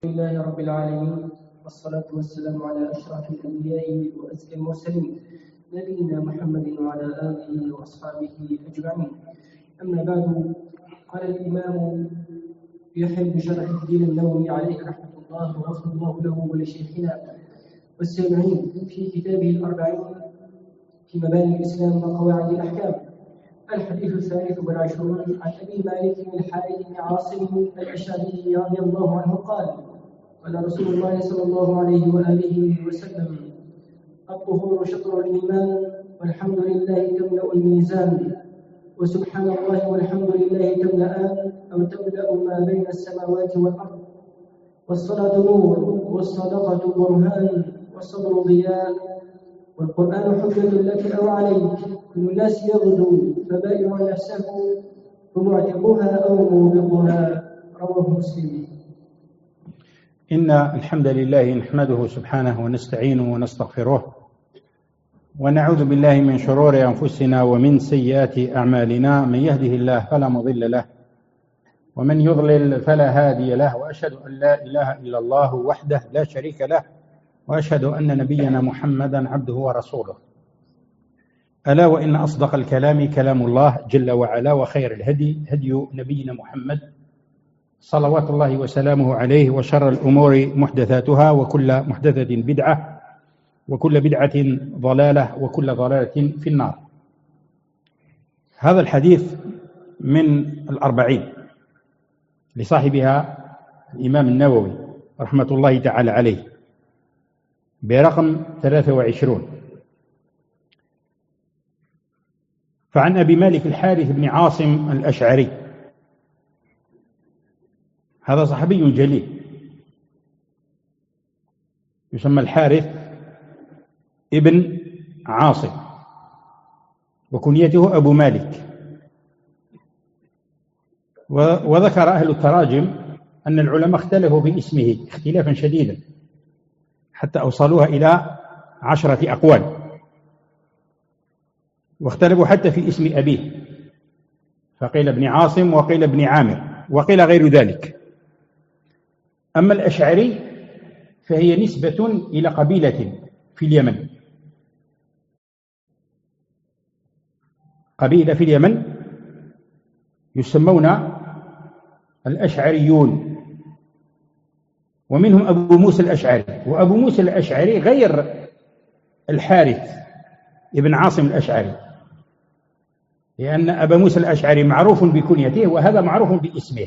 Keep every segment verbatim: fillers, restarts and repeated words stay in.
الحمد لله رب العالمين، والصلاة والسلام على أشرف الأنبياء وأزكى المرسلين نبينا محمد وعلى آله وأصحابه أجمعين. أما بعد، قال الإمام يحيى بن شرح الدين النووي عليه رحمة الله وغفر الله له ولشيخنا والسامعين في كتابه الأربعين في مباني الإسلام وقواعد الأحكام. الحديث الثالث والعشرون عن أبي مالك بن الحارث بن عاصم الأشعري رضي الله عنه قال: قال رسول الله صلى الله عليه وآله وسلم: الطهور شطر الإيمان، والحمد لله تملأ الميزان، وسبحان الله والحمد لله تملأان أو تملأ ما بين السماوات والأرض. والصلاة نور، والصدقة برهان، والصبر ضياء، والقرآن حجة لك أو عليك. كل الناس يغدو فبائع نفسه فمعتقها أو موبقها. رواه مسلم. إن الحمد لله نحمده سبحانه ونستعينه ونستغفره ونعوذ بالله من شرور أنفسنا ومن سيئات أعمالنا. من يهده الله فلا مضل له ومن يضلل فلا هادي له، وأشهد أن لا إله إلا الله وحده لا شريك له، وأشهد أن نبينا محمدا عبده ورسوله. ألا وإن أصدق الكلام كلام الله جل وعلا، وخير الهدي هدي نبينا محمد صلوات الله وسلامه عليه، وشر الأمور محدثاتها، وكل محدثة بدعة، وكل بدعة ضلالة، وكل ضلالة في النار. هذا الحديث من الأربعين لصاحبها الإمام النووي رحمة الله تعالى عليه برقم ثلاثة وعشرين. فعن أبي مالك الحارث بن عاصم الأشعري، هذا صحابي جليل يسمى الحارث ابن عاصم، وكنيته أبو مالك. وذكر أهل التراجم أن العلماء اختلفوا في اسمه اختلافا شديدا حتى أوصلوها إلى عشرة أقوال، واختلفوا حتى في اسم أبيه، فقيل ابن عاصم وقيل ابن عامر وقيل غير ذلك. أما الأشعري فهي نسبة إلى قبيلة في اليمن، قبيلة في اليمن يسمون الأشعريون، ومنهم أبو موسى الأشعري. وأبو موسى الأشعري غير الحارث ابن عاصم الأشعري، لأن أبا موسى الأشعري معروف بكنيته وهذا معروف باسمه.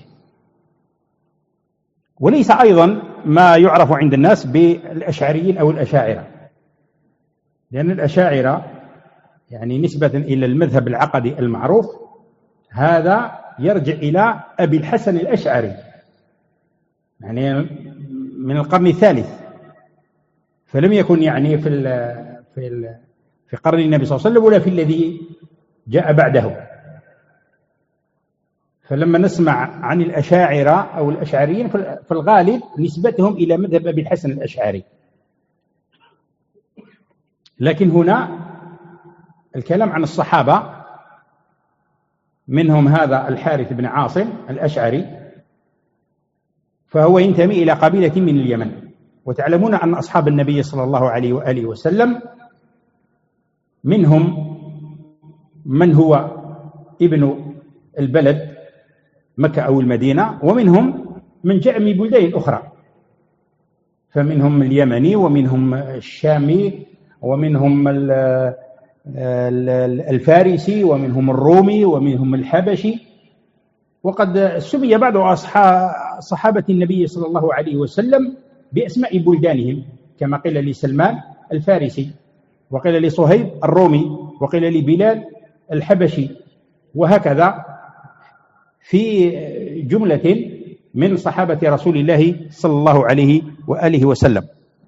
وليس أيضا ما يعرف عند الناس بالأشعريين أو الأشاعرة، لأن الأشاعرة يعني نسبة إلى المذهب العقدي المعروف، هذا يرجع إلى أبي الحسن الأشعري، يعني من القرن الثالث، فلم يكن يعني في ال في ال في قرن النبي صلى الله عليه وسلم ولا في الذي جاء بعده. فلما نسمع عن الأشاعرة أو الأشعريين في الغالب نسبتهم إلى مذهب أبي الحسن الأشعري، لكن هنا الكلام عن الصحابة، منهم هذا الحارث بن عاصم الأشعري، فهو ينتمي إلى قبيلة من اليمن. وتعلمون أن أصحاب النبي صلى الله عليه وآله وسلم منهم من هو ابن البلد مكة أو المدينة، ومنهم من جاء من بلدان أخرى، فمنهم اليمني ومنهم الشامي ومنهم الفارسي ومنهم الرومي ومنهم الحبشي. وقد سمي بعض صحابة النبي صلى الله عليه وسلم بأسماء بلدانهم، كما قيل لسلمان الفارسي، وقيل لصهيب الرومي، وقيل لبلال الحبشي، وهكذا في جملة من صحابة رسول الله صلى الله عليه وآله وسلم.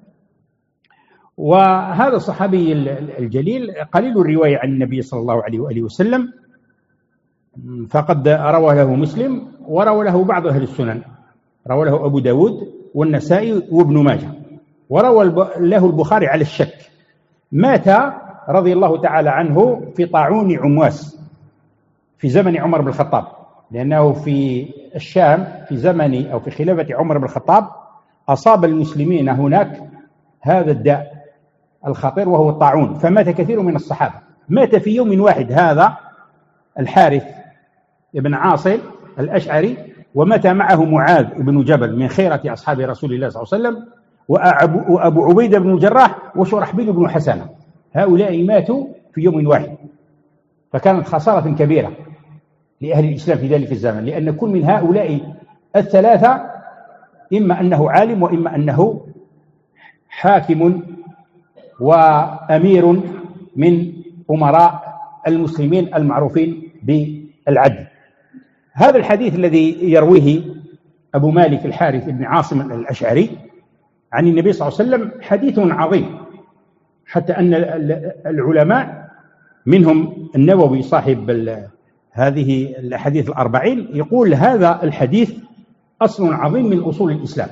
وهذا الصحابي الجليل قليل الرواية عن النبي صلى الله عليه وآله وسلم، فقد روى له مسلم وروى له بعض أهل السنن، روى له أبو داود والنسائي وابن ماجه، وروى له البخاري على الشك. مات رضي الله تعالى عنه في طاعون عمواس في زمن عمر بن الخطاب، لأنه في الشام في زمن أو في خلافة عمر بن الخطاب أصاب المسلمين هناك هذا الداء الخطير وهو الطاعون، فمات كثير من الصحابة. مات في يوم واحد هذا الحارث بن عاصم الأشعري، ومات معه معاذ بن جبل من خيرة أصحاب رسول الله صلى الله عليه وسلم، وأبو عبيدة بن الجراح وشرحبيل بن حسنة. هؤلاء ماتوا في يوم واحد، فكانت خسارة كبيرة لأهل الإسلام في ذلك الزمن، لأن كل من هؤلاء الثلاثة إما أنه عالم وإما أنه حاكم وأمير من أمراء المسلمين المعروفين بالعدل. هذا الحديث الذي يرويه أبو مالك الحارث بن عاصم الأشعري عن النبي صلى الله عليه وسلم حديث عظيم، حتى أن العلماء منهم النووي صاحب هذه الأحاديث الأربعين يقول هذا الحديث أصل عظيم من أصول الإسلام،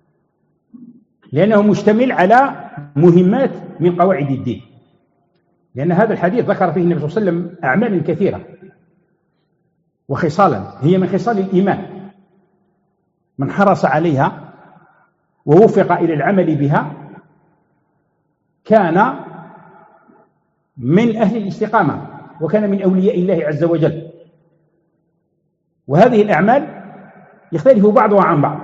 لأنه مشتمل على مهمات من قواعد الدين. لأن هذا الحديث ذكر فيه النبي صلى الله عليه وسلم أعمال كثيرة وخصالا هي من خصال الإيمان، من حرص عليها ووفق إلى العمل بها كان من أهل الاستقامة وكان من أولياء الله عز وجل. وهذه الأعمال يختلف بعضها عن بعض،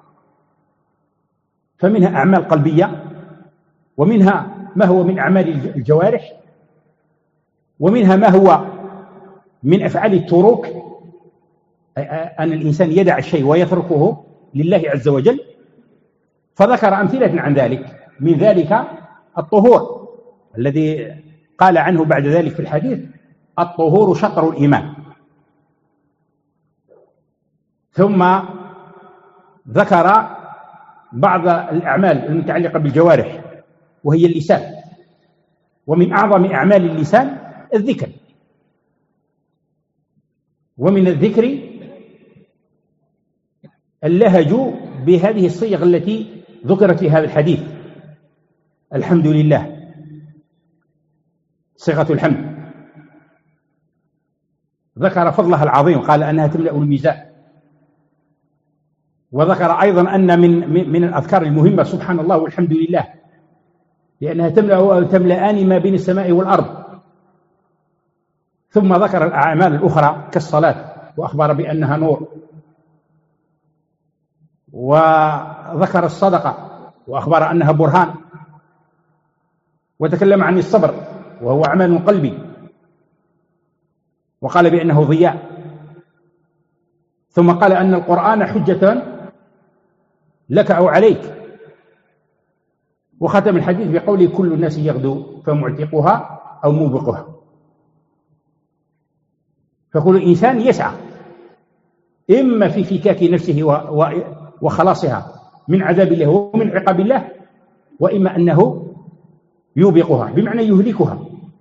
فمنها أعمال قلبية، ومنها ما هو من أعمال الجوارح، ومنها ما هو من أفعال التروك، أن الإنسان يدع الشيء ويتركه لله عز وجل. فذكر أمثلة عن ذلك، من ذلك الطهور الذي قال عنه بعد ذلك في الحديث الطهور شطر الإيمان. ثم ذكر بعض الأعمال المتعلقة بالجوارح وهي اللسان، ومن أعظم أعمال اللسان الذكر، ومن الذكر اللهج بهذه الصيغ التي ذكرت في هذا الحديث: الحمد لله، صيغة الحمد. ذكر فضلها العظيم، قال أنها تملأ الميزان. وذكر أيضا أن من من الأذكار المهمة سبحان الله والحمد لله، لأنها تملأ تملأان ما بين السماء والأرض. ثم ذكر الأعمال الأخرى كالصلاة وأخبر بأنها نور، وذكر الصدقة وأخبر أنها برهان، وتكلم عن الصبر وهو عمل قلبي وقال بأنه ضياء. ثم قال أن القرآن حجة لك أو عليك، وختم الحديث بقوله كل الناس يغدو فمعتقها أو موبقها. فكل إنسان يسعى إما في فكاك نفسه وخلاصها من عذاب الله ومن عقاب الله، وإما أنه يوبقها بمعنى يهلكها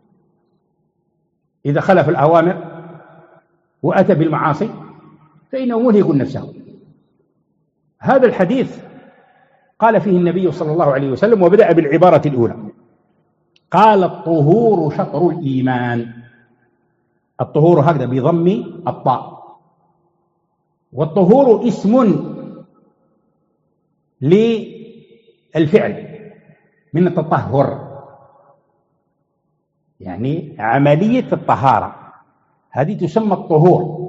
إذا خلف الأوامر وأتى بالمعاصي، فإنه مهلك نفسه. هذا الحديث قال فيه النبي صلى الله عليه وسلم، وبدأ بالعبارة الأولى، قال الطهور شطر الإيمان. الطهور هكذا بضم الطاء، والطهور اسم للفعل من التطهر، يعني عملية الطهارة، هذه تسمى الطهور.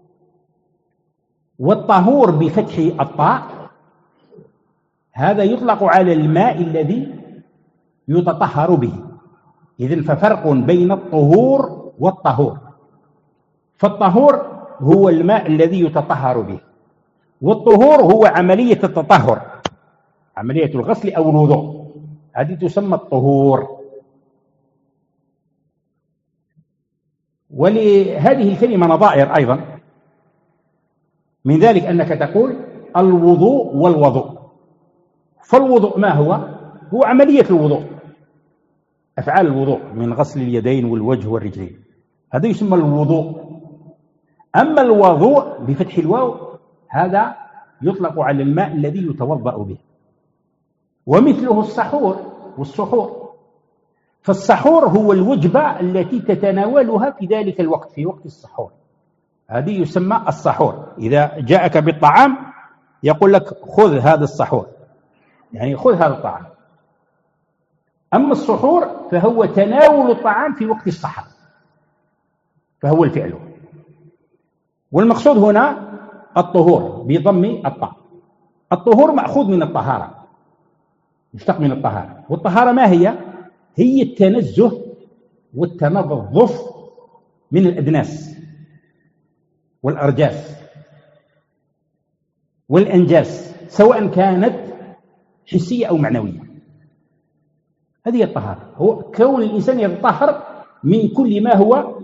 والطهور بفتح الطاء هذا يطلق على الماء الذي يتطهر به. إذن ففرق بين الطهور والطهور. فالطهور هو الماء الذي يتطهر به، والطهور هو عملية التطهر، عملية الغسل أو الوضوء، هذه تسمى الطهور. ولهذه الكلمة نظائر أيضا، من ذلك أنك تقول الوضوء والوضوء. فالوضوء ما هو؟ هو عملية الوضوء، أفعال الوضوء من غسل اليدين والوجه والرجلين، هذا يسمى الوضوء. أما الوضوء بفتح الواو هذا يطلق على الماء الذي يتوضأ به. ومثله السحور والسحور. فالسحور هو الوجبة التي تتناولها في ذلك الوقت، في وقت السحور، هذه يسمى السحور. إذا جاءك بالطعام يقول لك خذ هذا السحور، يعني خذ هذا الطعام. أما السحور فهو تناول الطعام في وقت السحر، فهو الفعل. والمقصود هنا الطهور بضم الطاء. الطهور مأخوذ من الطهارة، مشتق من الطهارة. والطهارة ما هي؟ هي التنزه والتنظف من الأدناس والأرجاس والأنجاس، سواء كانت حسية أو معنوية. هذه الطهارة، هو كون الإنسان يتطهر من كل ما هو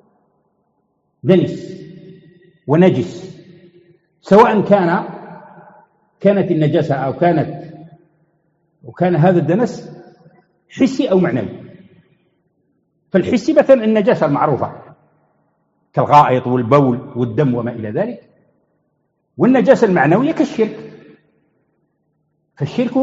دنس ونجس، سواء كان كانت النجاسة أو كانت وكان هذا الدنس حسي أو معنوي. فالحسي مثلا النجاسة المعروفة كالغائط والبول والدم وما إلى ذلك، والنجاسة المعنوية كالشرك. فالشرك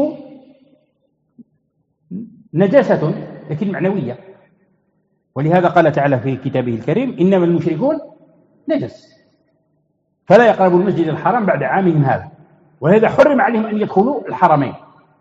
نجاسة لكن معنوية، ولهذا قال تعالى في كتابه الكريم: إنما المشركون نجس فلا يقربوا المسجد الحرام بعد عامهم هذا. ولهذا حرم عليهم أن يدخلوا الحرمين،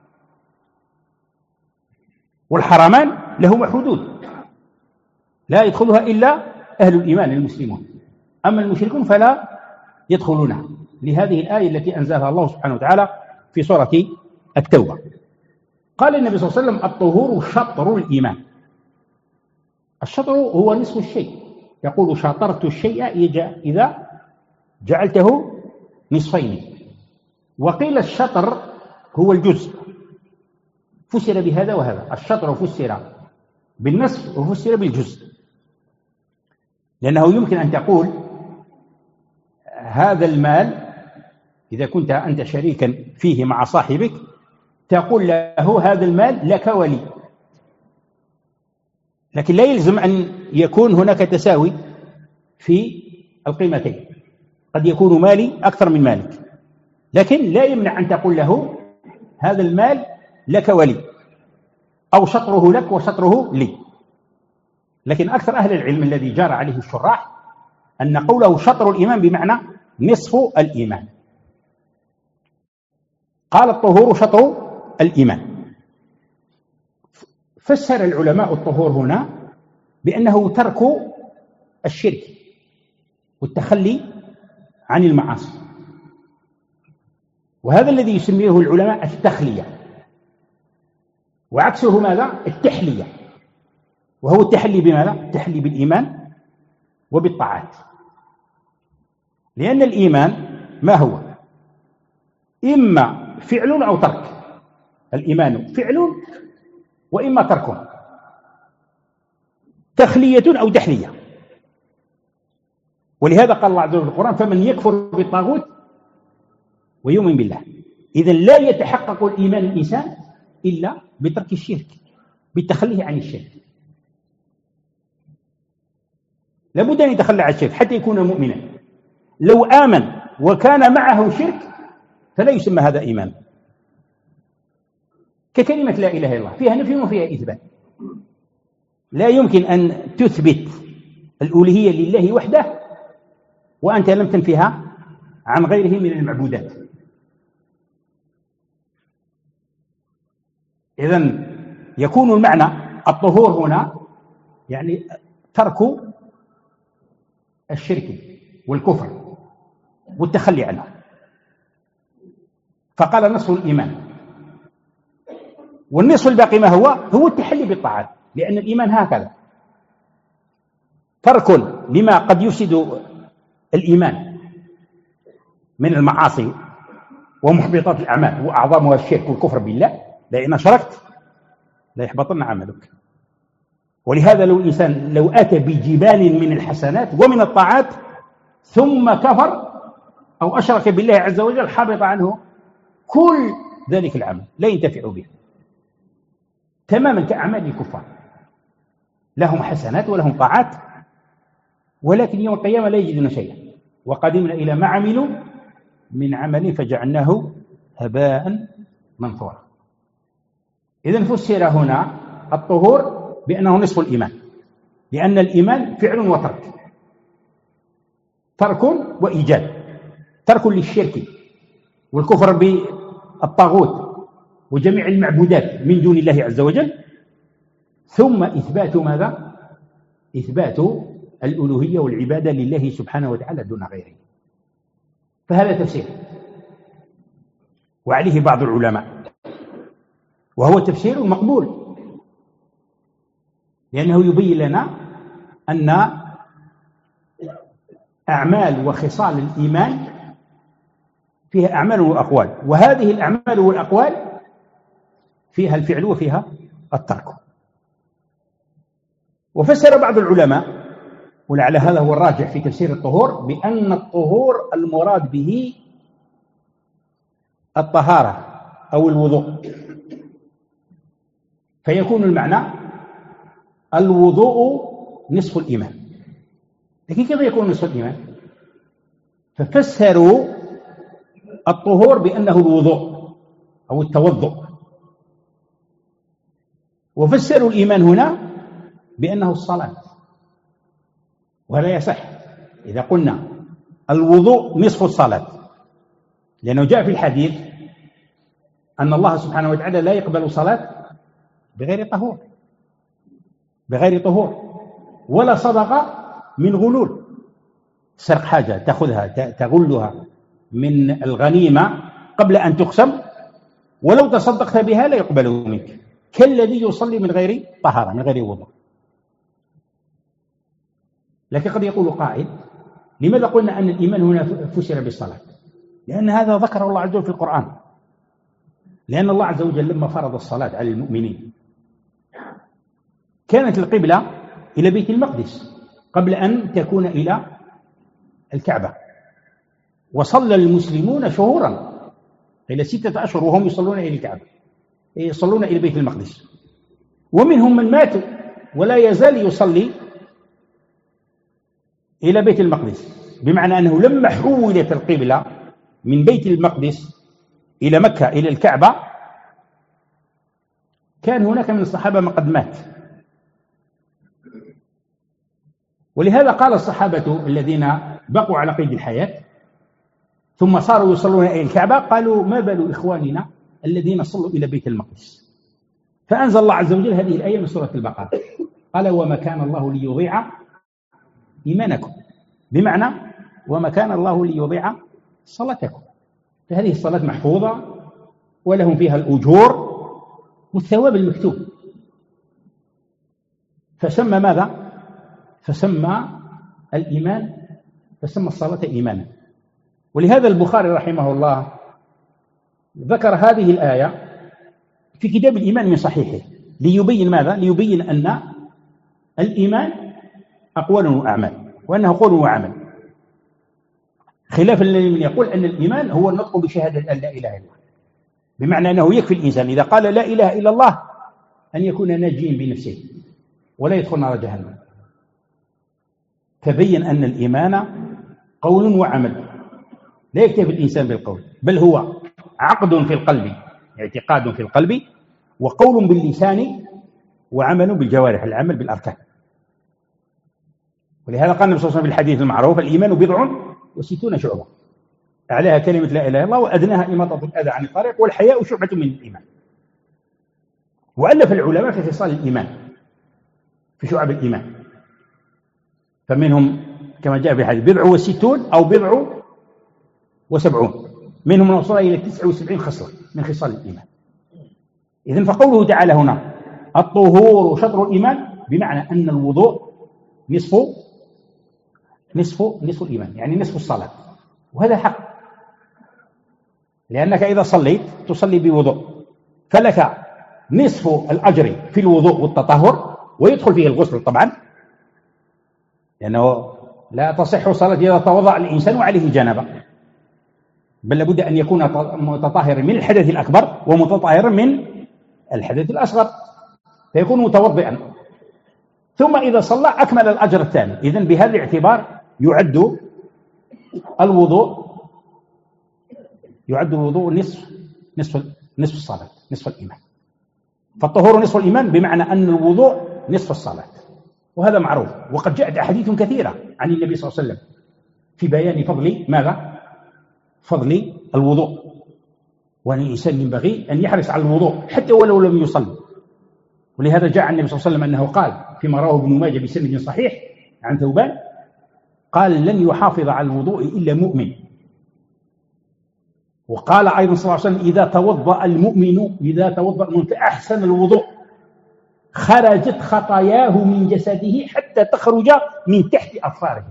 والحرمان لهما حدود لا يدخلها إلا أهل الإيمان المسلمون، أما المشركون فلا يدخلونها، لهذه الآية التي أنزلها الله سبحانه وتعالى في سورة التوبة. قال النبي صلى الله عليه وسلم: الطهور شطر الإيمان. الشطر هو نصف الشيء، يقول: شطرت الشيء إذا جعلته نصفين. وقيل الشطر هو الجزء، فسر بهذا وهذا. الشطر فسر بالنصف وفسر بالجزء، لأنه يمكن أن تقول هذا المال إذا كنت أنت شريكا فيه مع صاحبك، تقول له هذا المال لك ولي، لكن لا يلزم أن يكون هناك تساوي في القيمتين. قد يكون مالي أكثر من مالك، لكن لا يمنع أن تقول له هذا المال لك ولي، أو شطره لك وشطره لي. لكن أكثر أهل العلم الذي جار عليه الشراح أن قوله شطر الإيمان بمعنى نصف الإيمان. قال: الطهور شطر الإيمان. فسر العلماء الطهور هنا بأنه ترك الشرك والتخلي عن المعاصي، وهذا الذي يسميه العلماء التخلية، وعكسه ماذا؟ التحلية. وهو التحلي بماذا؟ التحلي بالإيمان وبالطاعات. لأن الإيمان ما هو؟ إما فعل أو ترك. الإيمان فعل وإما ترك، تخلية أو تحلية. ولهذا قال الله عز وجل في القرآن: فمن يكفر بالطاغوت ويؤمن بالله. إذن لا يتحقق الإيمان الإنسان إلا بترك الشرك، بالتخلي عن الشرك. لابد أن يتخلى عن الشرك حتى يكون مؤمنا. لو آمن وكان معه شرك فلا يسمى هذا إيمان. ككلمة لا إله إلا الله، فيها نفي وفيها إثبات. لا يمكن أن تثبت الألوهية لله وحده وأنت لم تنفيها عن غيره من المعبودات. إذن يكون المعنى الطهور هنا يعني ترك الشرك والكفر والتخلي عنه. فقال نصف الإيمان، والنصف الباقي ما هو؟ هو التحلي بالطاعات. لأن الإيمان هكذا ترك لما قد يفسد الإيمان من المعاصي ومحبطات الأعمال، وأعظمها الشرك والكفر بالله. لأن أشركت لا يحبطن عملك. ولهذا لو الإنسان لو أتى بجبال من الحسنات ومن الطاعات ثم كفر أو أشرك بالله عز وجل، حبط عنه كل ذلك العمل، لا ينتفع به تماما كأعمال الكفار. لهم حسنات ولهم طاعات، ولكن يوم القيامة لا يجدون شيئا. وقدمنا إلى ما عملوا من عمل فجعلناه هباء منثورا. إذن فسر هنا الطهور بأنه نصف الإيمان، لأن الإيمان فعل وترك، ترك وإيجاد. ترك للشرك والكفر بالطاغوت وجميع المعبودات من دون الله عز وجل، ثم إثبات ماذا؟ إثبات الألوهية والعبادة لله سبحانه وتعالى دون غيره. فهذا تفسير، وعليه بعض العلماء، وهو تفسير مقبول، لأنه يبين لنا أن أعمال وخصال الإيمان فيها أعمال وأقوال، وهذه الأعمال والأقوال فيها الفعل وفيها الترك. وفسر بعض العلماء، ولعل هذا هو الراجح في تفسير الطهور، بأن الطهور المراد به الطهارة أو الوضوء، فيكون المعنى الوضوء نصف الإيمان. لكن كيف يكون نصف الإيمان؟ ففسروا الطهور بأنه الوضوء أو التوضؤ، وفسروا الإيمان هنا بأنه الصلاة، وهذا يصح إذا قلنا الوضوء نصف الصلاة، لأنه جاء في الحديث أن الله سبحانه وتعالى لا يقبل صلاة بغير طهور بغير طهور ولا صدقة من غلول. سرق حاجة تأخذها تغلها من الغنيمة قبل أن تقسم، ولو تصدقت بها لا يقبل منك، كالذي يصلي من غير طهارة من غير وضوء. لكن قد يقول قائل: لماذا قلنا أن الإيمان هنا فسر بالصلاة؟ لأن هذا ذكر الله عز وجل في القرآن، لأن الله عز وجل لما فرض الصلاة على المؤمنين كانت القبلة إلى بيت المقدس قبل أن تكون إلى الكعبة، وصلى المسلمون شهورا إلى ستة أشهر وهم يصلون إلى الكعبة، يصلون إلى بيت المقدس، ومنهم من ماتوا ولا يزال يصلي إلى بيت المقدس، بمعنى أنه لما حولت القبلة من بيت المقدس إلى مكة إلى الكعبة كان هناك من الصحابة من قد مات. ولهذا قال الصحابة الذين بقوا على قيد الحياة ثم صاروا يصلون إلى الكعبة قالوا: ما بال إخواننا الذين صلوا إلى بيت المقدس؟ فأنزل الله عز وجل هذه الآية من سورة البقرة، قال: وما كان الله ليضيع إيمانكم، بمعنى وما كان الله ليضيع صلاتكم، فهذه الصلاة محفوظة ولهم فيها الأجور والثواب المكتوب. فسمى ماذا؟ فسمى الإيمان فسمى الصلاة إيمانا. ولهذا البخاري رحمه الله ذكر هذه الآية في كتاب الإيمان من صحيحه ليبين ماذا؟ ليبين أن الإيمان أقوال وأعمال، وأنه قول وعمل، خلافا لمن يقول أن الإيمان هو النطق بشهادة أن لا إله إلا الله، بمعنى أنه يكفي الإنسان إذا قال لا إله إلا الله أن يكون ناجيا بنفسه ولا يدخل نار جهنم. فبين أن الإيمان قول وعمل، لا يكتفي الإنسان بالقول، بل هو عقد في القلب، اعتقاد في القلب، وقول باللسان، وعمل بالجوارح، العمل بالأركان. ولهذا قال النبي صلى الله عليه وسلم في الحديث المعروف: الإيمان بضع وستون شعبة، أعلاها كلمة لا إله إلا الله، وأدناها إماطة الأذى عن الطريق، والحياء شعبة من الإيمان. وألف العلماء في خصال الإيمان، في شعب الإيمان، فمنهم كما جاء في الحديث بضع وستون أو بضع وسبعون، منهم من وصل إلى تسع وسبعين خصلة من خصال الإيمان. إذن فقوله تعالى هنا الطهور شطر الإيمان، بمعنى أن الوضوء نصف نصف نصف الإيمان، يعني نصف الصلاة، وهذا حق، لأنك إذا صليت تصلي بوضوء فلك نصف الأجر في الوضوء والتطهر، ويدخل فيه الغسل طبعا، لأنه لا تصح صلاة إذا توضأ الإنسان وعليه جنابة، بل لابد أن يكون متطهرا من الحدث الأكبر ومتطهرا من الحدث الأصغر، فيكون متوضئا، ثم إذا صلى أكمل الأجر الثاني. إذن بهذا الاعتبار يعد الوضوء يعد الوضوء نصف نصف نصف الصلاة، نصف الإيمان. فالطهور نصف الإيمان، بمعنى أن الوضوء نصف الصلاة، وهذا معروف. وقد جاءت أحاديث كثيرة عن النبي صلى الله عليه وسلم في بيان فضل ماذا؟ فضل الوضوء وأن الإنسان ينبغي أن يحرص على الوضوء حتى ولو لم يصلي. ولهذا جاء النبي صلى الله عليه وسلم أنه قال فيما رواه ابن ماجه بسند صحيح عن ثوبان قال: لن يحافظ على الوضوء إلا مؤمن. وقال أيضا صلى الله عليه وسلم: إذا توضأ المؤمن إذا توضأ المؤمن فأحسن الوضوء خرجت خطاياه من جسده حتى تخرج من تحت أظفاره.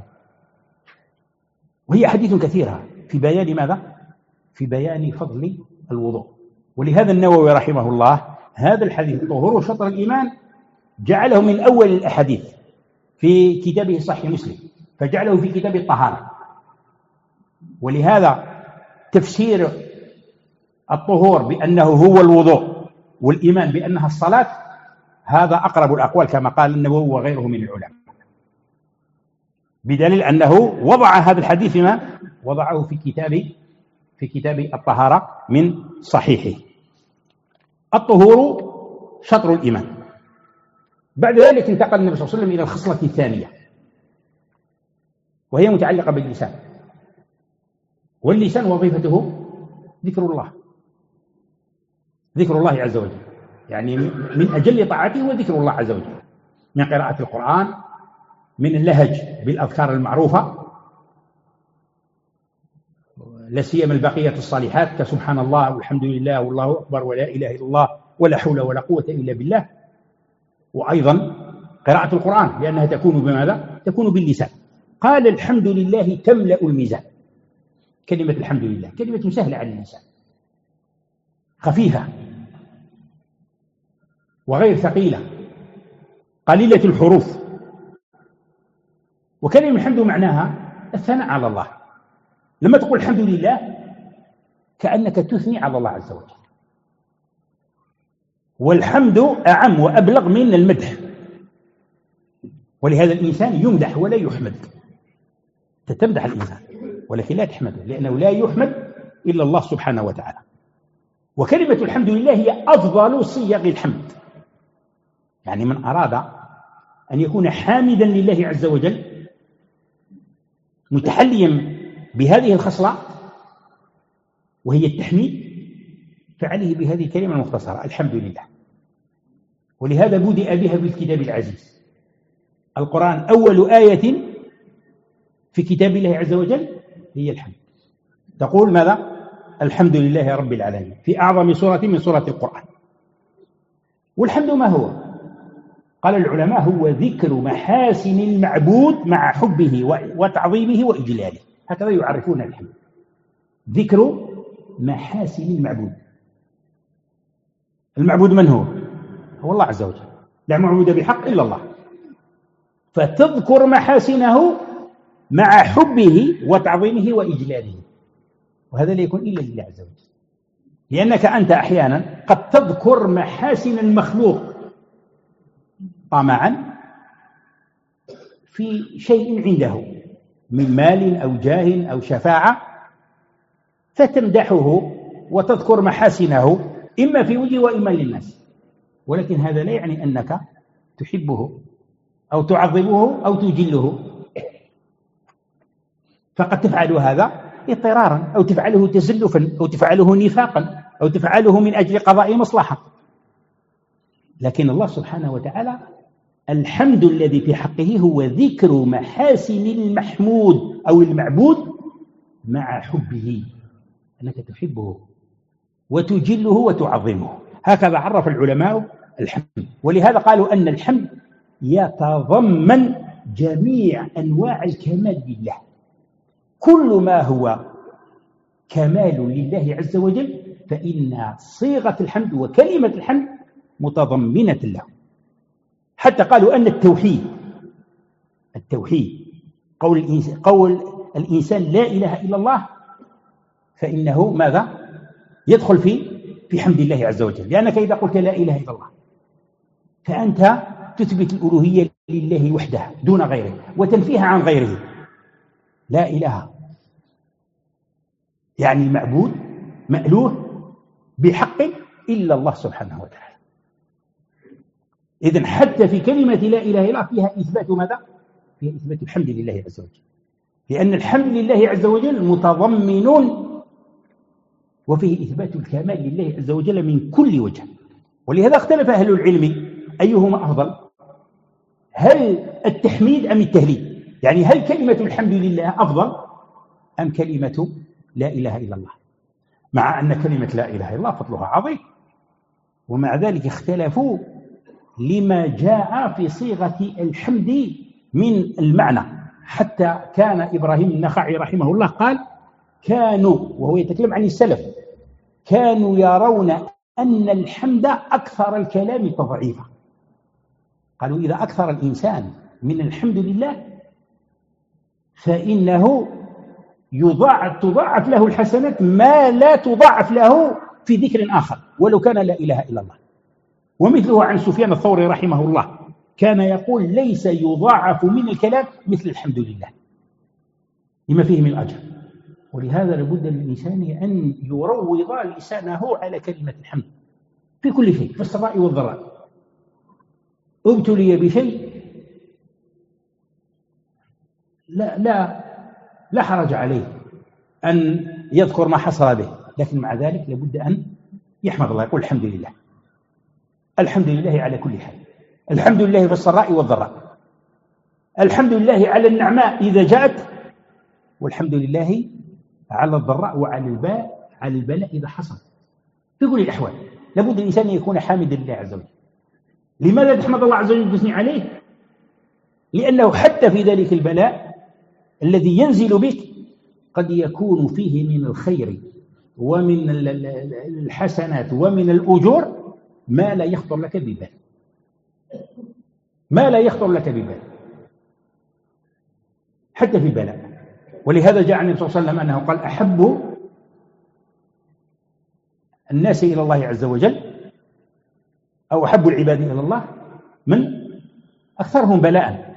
وهي حديث كثيرة في بيان ماذا؟ في بيان فضل الوضوء. ولهذا النووي رحمه الله هذا الحديث طهور شطر الإيمان جعله من أول الأحاديث في كتابه صحيح مسلم، فجعله في كتاب الطهارة. ولهذا تفسير الطهور بأنه هو الوضوء والإيمان بأنها الصلاة هذا أقرب الأقوال كما قال النووي وغيره من العلماء، بدليل أنه وضع هذا الحديث فيما وضعه في كتاب في كتاب الطهارة من صحيحه. الطهور شطر الإيمان. بعد ذلك انتقل النبي صلى الله عليه وسلم إلى الخصلة الثانية وهي متعلقة باللسان. واللسان وظيفته ذكر الله ذكر الله عز وجل، يعني من أجل طاعته وذكر الله عز وجل، من قراءة القرآن، من اللهج بالأذكار المعروفة، لا سيما البقية الصالحات كسبحان الله والحمد لله والله أكبر ولا إله إلا الله ولا حول ولا قوة إلا بالله. وأيضا قراءة القرآن لأنها تكون بماذا؟ تكون باللسان. قال: الحمد لله تملأ الميزان. كلمة الحمد لله كلمة سهلة على اللسان، خفيفة وغير ثقيلة، قليلة الحروف. وكلمة الحمد معناها الثناء على الله. لما تقول الحمد لله كأنك تثني على الله عز وجل. والحمد أعم وأبلغ من المدح، ولهذا الإنسان يمدح ولا يحمد. تتمدح الإنسان ولكن لا تحمده، لأنه لا يحمد إلا الله سبحانه وتعالى. وكلمة الحمد لله هي أفضل صيغ الحمد. يعني من أراد أن يكون حامدا لله عز وجل متحليا بهذه الخصلة وهي التحميد فعليه بهذه الكلمة المختصرة الحمد لله. ولهذا بدأ بها في الكتاب العزيز. القرآن أول آية في كتاب الله عز وجل هي الحمد. تقول ماذا؟ الحمد لله رب العالمين في أعظم سورة من سورة القرآن. والحمد ما هو؟ قال العلماء: هو ذكر محاسن المعبود مع حبه وتعظيمه وإجلاله. هكذا يعرفون الحمد، ذكر محاسن المعبود. المعبود من هو؟ هو الله عز وجل، لا معبود بحق إلا الله. فتذكر محاسنه مع حبه وتعظيمه وإجلاله، وهذا لا يكون إلا لله عز وجل. لأنك أنت أحيانا قد تذكر محاسن المخلوق طمعا في شيء عنده من مال أو جاه أو شفاعة، فتمدحه وتذكر محاسنه إما في وجهه وإما للناس، ولكن هذا لا يعني أنك تحبه أو تعظمه أو تجله. فقد تفعل هذا اضطرارا أو تفعله تزلفا أو تفعله نفاقا أو تفعله من أجل قضاء مصلحة. لكن الله سبحانه وتعالى الحمد الذي في حقه هو ذكر محاسن المحمود أو المعبود مع حبه، أنك تحبه وتجله وتعظمه. هكذا عرف العلماء الحمد. ولهذا قالوا أن الحمد يتضمن جميع أنواع الكمال لله. كل ما هو كمال لله عز وجل فإن صيغة الحمد وكلمة الحمد متضمنة له. حتى قالوا أن التوحيد التوحيد قول الإنسان, قول الإنسان لا إله إلا الله فإنه ماذا؟ يدخل في في حمد الله عز وجل. لأنك إذا قلت لا إله إلا الله فأنت تثبت الألوهية لله وحده دون غيره وتنفيها عن غيره. لا إله يعني المعبود مألوه بحق إلا الله سبحانه وتعالى. إذن حتى في كلمة لا إله إلا الله فيها إثبات ماذا؟ فيها إثبات الحمد لله عز وجل، لأن الحمد لله عز وجل متضمن وفيه إثبات الكمال لله عز وجل من كل وجه. ولهذا اختلف أهل العلم أيهما أفضل، هل التحميد أم التهليل؟ يعني هل كلمة الحمد لله أفضل أم كلمة لا إله إلا الله؟ مع أن كلمة لا إله إلا الله فضلها عظيم، ومع ذلك اختلفوا لما جاء في صيغة الحمد من المعنى. حتى كان إبراهيم النخعي رحمه الله قال: كانوا، وهو يتكلم عن السلف، كانوا يرون أن الحمد أكثر الكلام تضعيفا. قالوا إذا أكثر الإنسان من الحمد لله فإنه يضاعف تضاعف له الحسنات ما لا تضاعف له في ذكر آخر ولو كان لا إله إلا الله. ومثله عن سفيان الثوري رحمه الله كان يقول: ليس يضاعف من الكلام مثل الحمد لله لما فيه من أجر. ولهذا لابد للإنسان أن يروض لسانه على كلمة الحمد في كل شيء، في السراء والضراء. ابتلي بشيء لا لا لا حرج عليه أن يذكر ما حصل به، لكن مع ذلك لابد أن يحمد الله، يقول الحمد لله، الحمد لله على كل حال، الحمد لله في السراء والضراء، الحمد لله على النعماء إذا جاءت، والحمد لله على الضراء وعلى الباء على البلاء إذا حصل. في كل الأحوال لابد الإنسان يكون حامدا لله عز وجل. لماذا تحمد الله عز وجل وتثني عليه؟ لأنه حتى في ذلك البلاء الذي ينزل بك قد يكون فيه من الخير ومن الحسنات ومن الأجور ما لا يخطر لك ببال، ما لا يخطر لك ببال حتى في البلاء. ولهذا جاء عن النبي صلى الله عليه وسلم أنه قال: أحب الناس إلى الله عز وجل أو أحب العباد إلى الله من أكثرهم بلاء.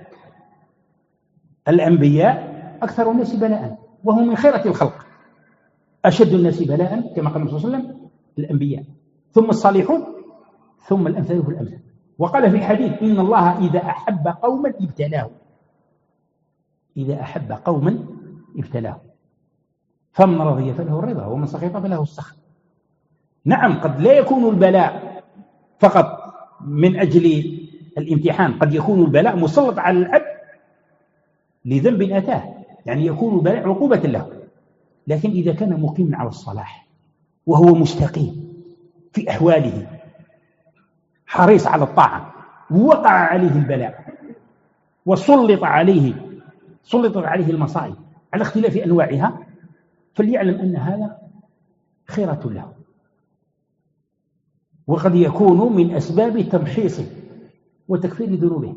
الأنبياء أكثر الناس بلاء وهم من خيرة الخلق. أشد الناس بلاء كما قال النبي صلى الله عليه وسلم الأنبياء، ثم الصالحون، ثم الأمثال فالأمثال. وقال في حديث: إن الله إذا أحب قوما ابتلاهم، إذا أحب قوما ابتلاهم، فمن رضي فله الرضا ومن سخط فله السخط. نعم، قد لا يكون البلاء فقط من أجل الامتحان، قد يكون البلاء مسلط على العبد لذنب أتاه، يعني يكون البلاء عقوبة له. لكن إذا كان مقيما على الصلاح وهو مستقيم في أحواله حريص على الطاعة، وقع عليه البلاء وسلط عليه سلطت عليه المصائب على اختلاف أنواعها، فليعلم أن هذا خيرة له، وقد يكون من أسباب تمحيصه وتكفير ذنوبه.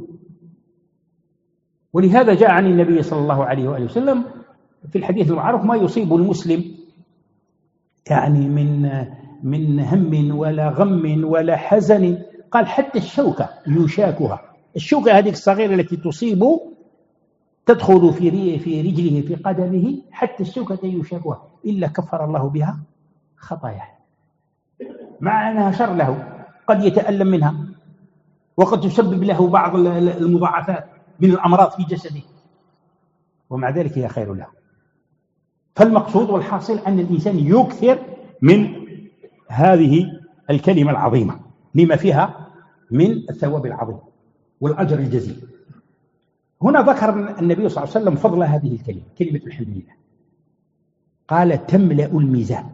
ولهذا جاء عن النبي صلى الله عليه وآله وسلم في الحديث المعروف: ما يصيب المسلم يعني من من هم ولا غم ولا حزن، قال حتى الشوكة يشاكها، الشوكة هذه الصغيرة التي تصيب تدخل في في رجله في قدمه، حتى الشوكة يشاكها إلا كفر الله بها خطاياه، مع أنها شر له، قد يتألم منها وقد تسبب له بعض المضاعفات من الأمراض في جسده، ومع ذلك هي خير له. فالمقصود والحاصل أن الإنسان يكثر من هذه الكلمة العظيمة لما فيها من الثواب العظيم والأجر الجزيل. هنا ذكر النبي صلى الله عليه وسلم فضل هذه الكلمة، كلمة الحمد لله، قال: تملأ الميزان.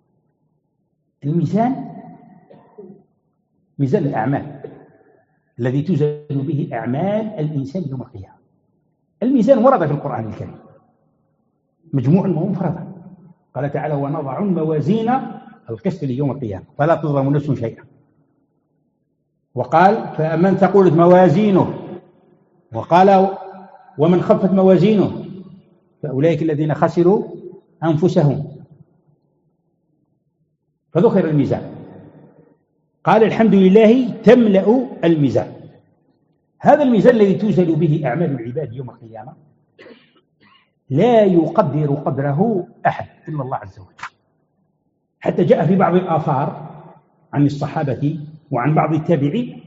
الميزان ميزان الأعمال الذي توزن به أعمال الإنسان يوم القيامة. الميزان ورد في القرآن الكريم مجموع ومفردة، قال تعالى: ونضع الموازين القسط ليوم القيامة فلا تظلم نفس شيئا. وقال: فمن ثقلت موازينه، وقال: ومن خفت موازينه فأولئك الذين خسروا أنفسهم. فذكر الميزان، قال: الحمد لله تملأ الميزان. هذا الميزان الذي توزن به أعمال العباد يوم القيامة لا يقدر قدره أحد إلا الله عز وجل. حتى جاء في بعض الآثار عن الصحابة وعن بعض التابعين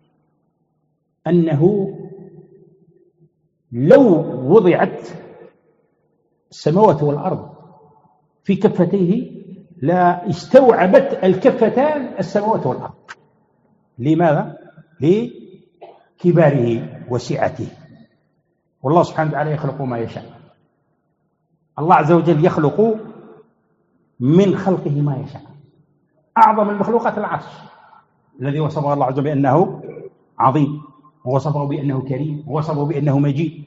أنه لو وضعت السماوات والأرض في كفتيه لا استوعبت الكفتان السماوات والأرض. لماذا؟ لكباره وسعته. والله سبحانه وتعالى يخلق ما يشاء. الله عز وجل يخلق من خلقه ما يشاء. أعظم المخلوقات العرش الذي وصفه الله عز وجل بأنه عظيم، ووصفه بأنه كريم، ووصفه بأنه مجيد.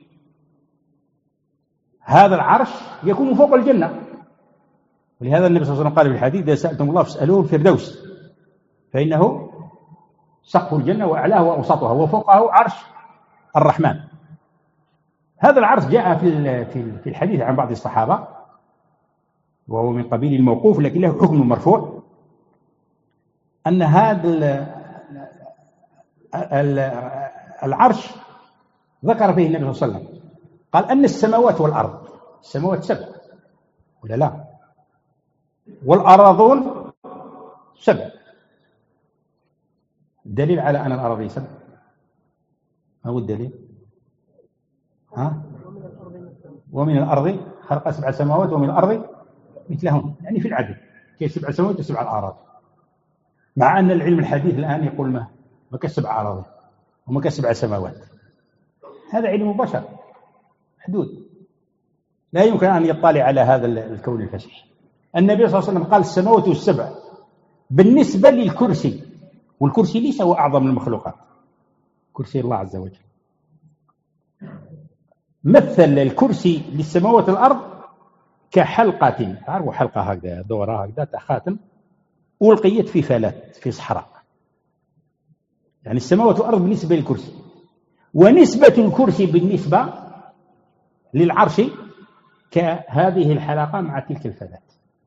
هذا العرش يكون فوق الجنة، ولهذا النبي صلى الله عليه وسلم قال في الحديث: إذا سألتم الله فاسألوه الفردوس، فإنه سقف الجنة وأعلاه وأوسطها وفوقه عرش الرحمن. هذا العرش جاء في في الحديث عن بعض الصحابة، وهو من قبيل الموقوف لكن له حكم مرفوع، أن هذا العرش ذكر فيه النبي صلى الله عليه وسلم، قال أن السماوات والأرض، السماوات سبع ولا لا؟ والأراضون سبع. الدليل على أن الأراضي سبع ما هو الدليل؟ ها؟ ومن الأرض خلق سبع سماوات ومن الأرض مثلهم، يعني في العدد كيف سبع سماوات وسبع الأراضي، مع أن العلم الحديث الآن يقول ما ما كسبع أراضي وما كسبع سماوات. هذا علم بشر حدود، لا يمكن أن يطلع على هذا الكون الفسيح. النبي صلى الله عليه وسلم قال السماوات السبع بالنسبة للكرسي، والكرسي ليس هو أعظم المخلوقات، كرسي الله عز وجل. مثل الكرسي للسماوات والأرض كحلقة، تعرفوا حلقة هكذا دورة هكذا خاتم ألقيت في فلات في صحراء، يعني السماوات والأرض بالنسبة للكرسي، ونسبة الكرسي بالنسبة للعرش كهذه الحلقة مع تلك الفلات.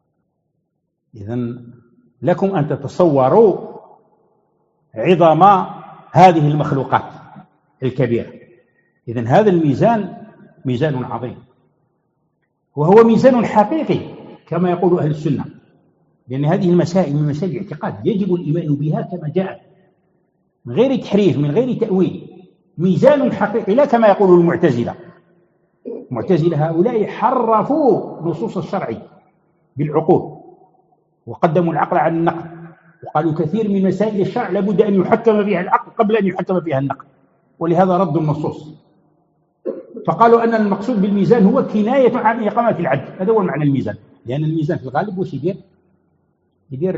إذن لكم أن تتصوروا عظم هذه المخلوقات الكبيرة. إذن هذا الميزان ميزان عظيم، وهو ميزان حقيقي كما يقول أهل السنة، لأن هذه المسائل من مسائل الاعتقاد يجب الإيمان بها كما جاءت من غير تحريف من غير تأويل. ميزان حقيقي، لا كما يقول المعتزلة. المعتزلة هؤلاء حرفوا نصوص الشرع بالعقول وقدموا العقل على النقل، وقالوا كثير من مسائل الشرع لابد أن يحكم فيها العقل قبل أن يحكم فيها النقل، ولهذا ردوا النصوص. فقالوا أن المقصود بالميزان هو كناية عن إقامة العدل، هذا هو معنى الميزان، لأن الميزان في الغالب وش يدير؟ يدير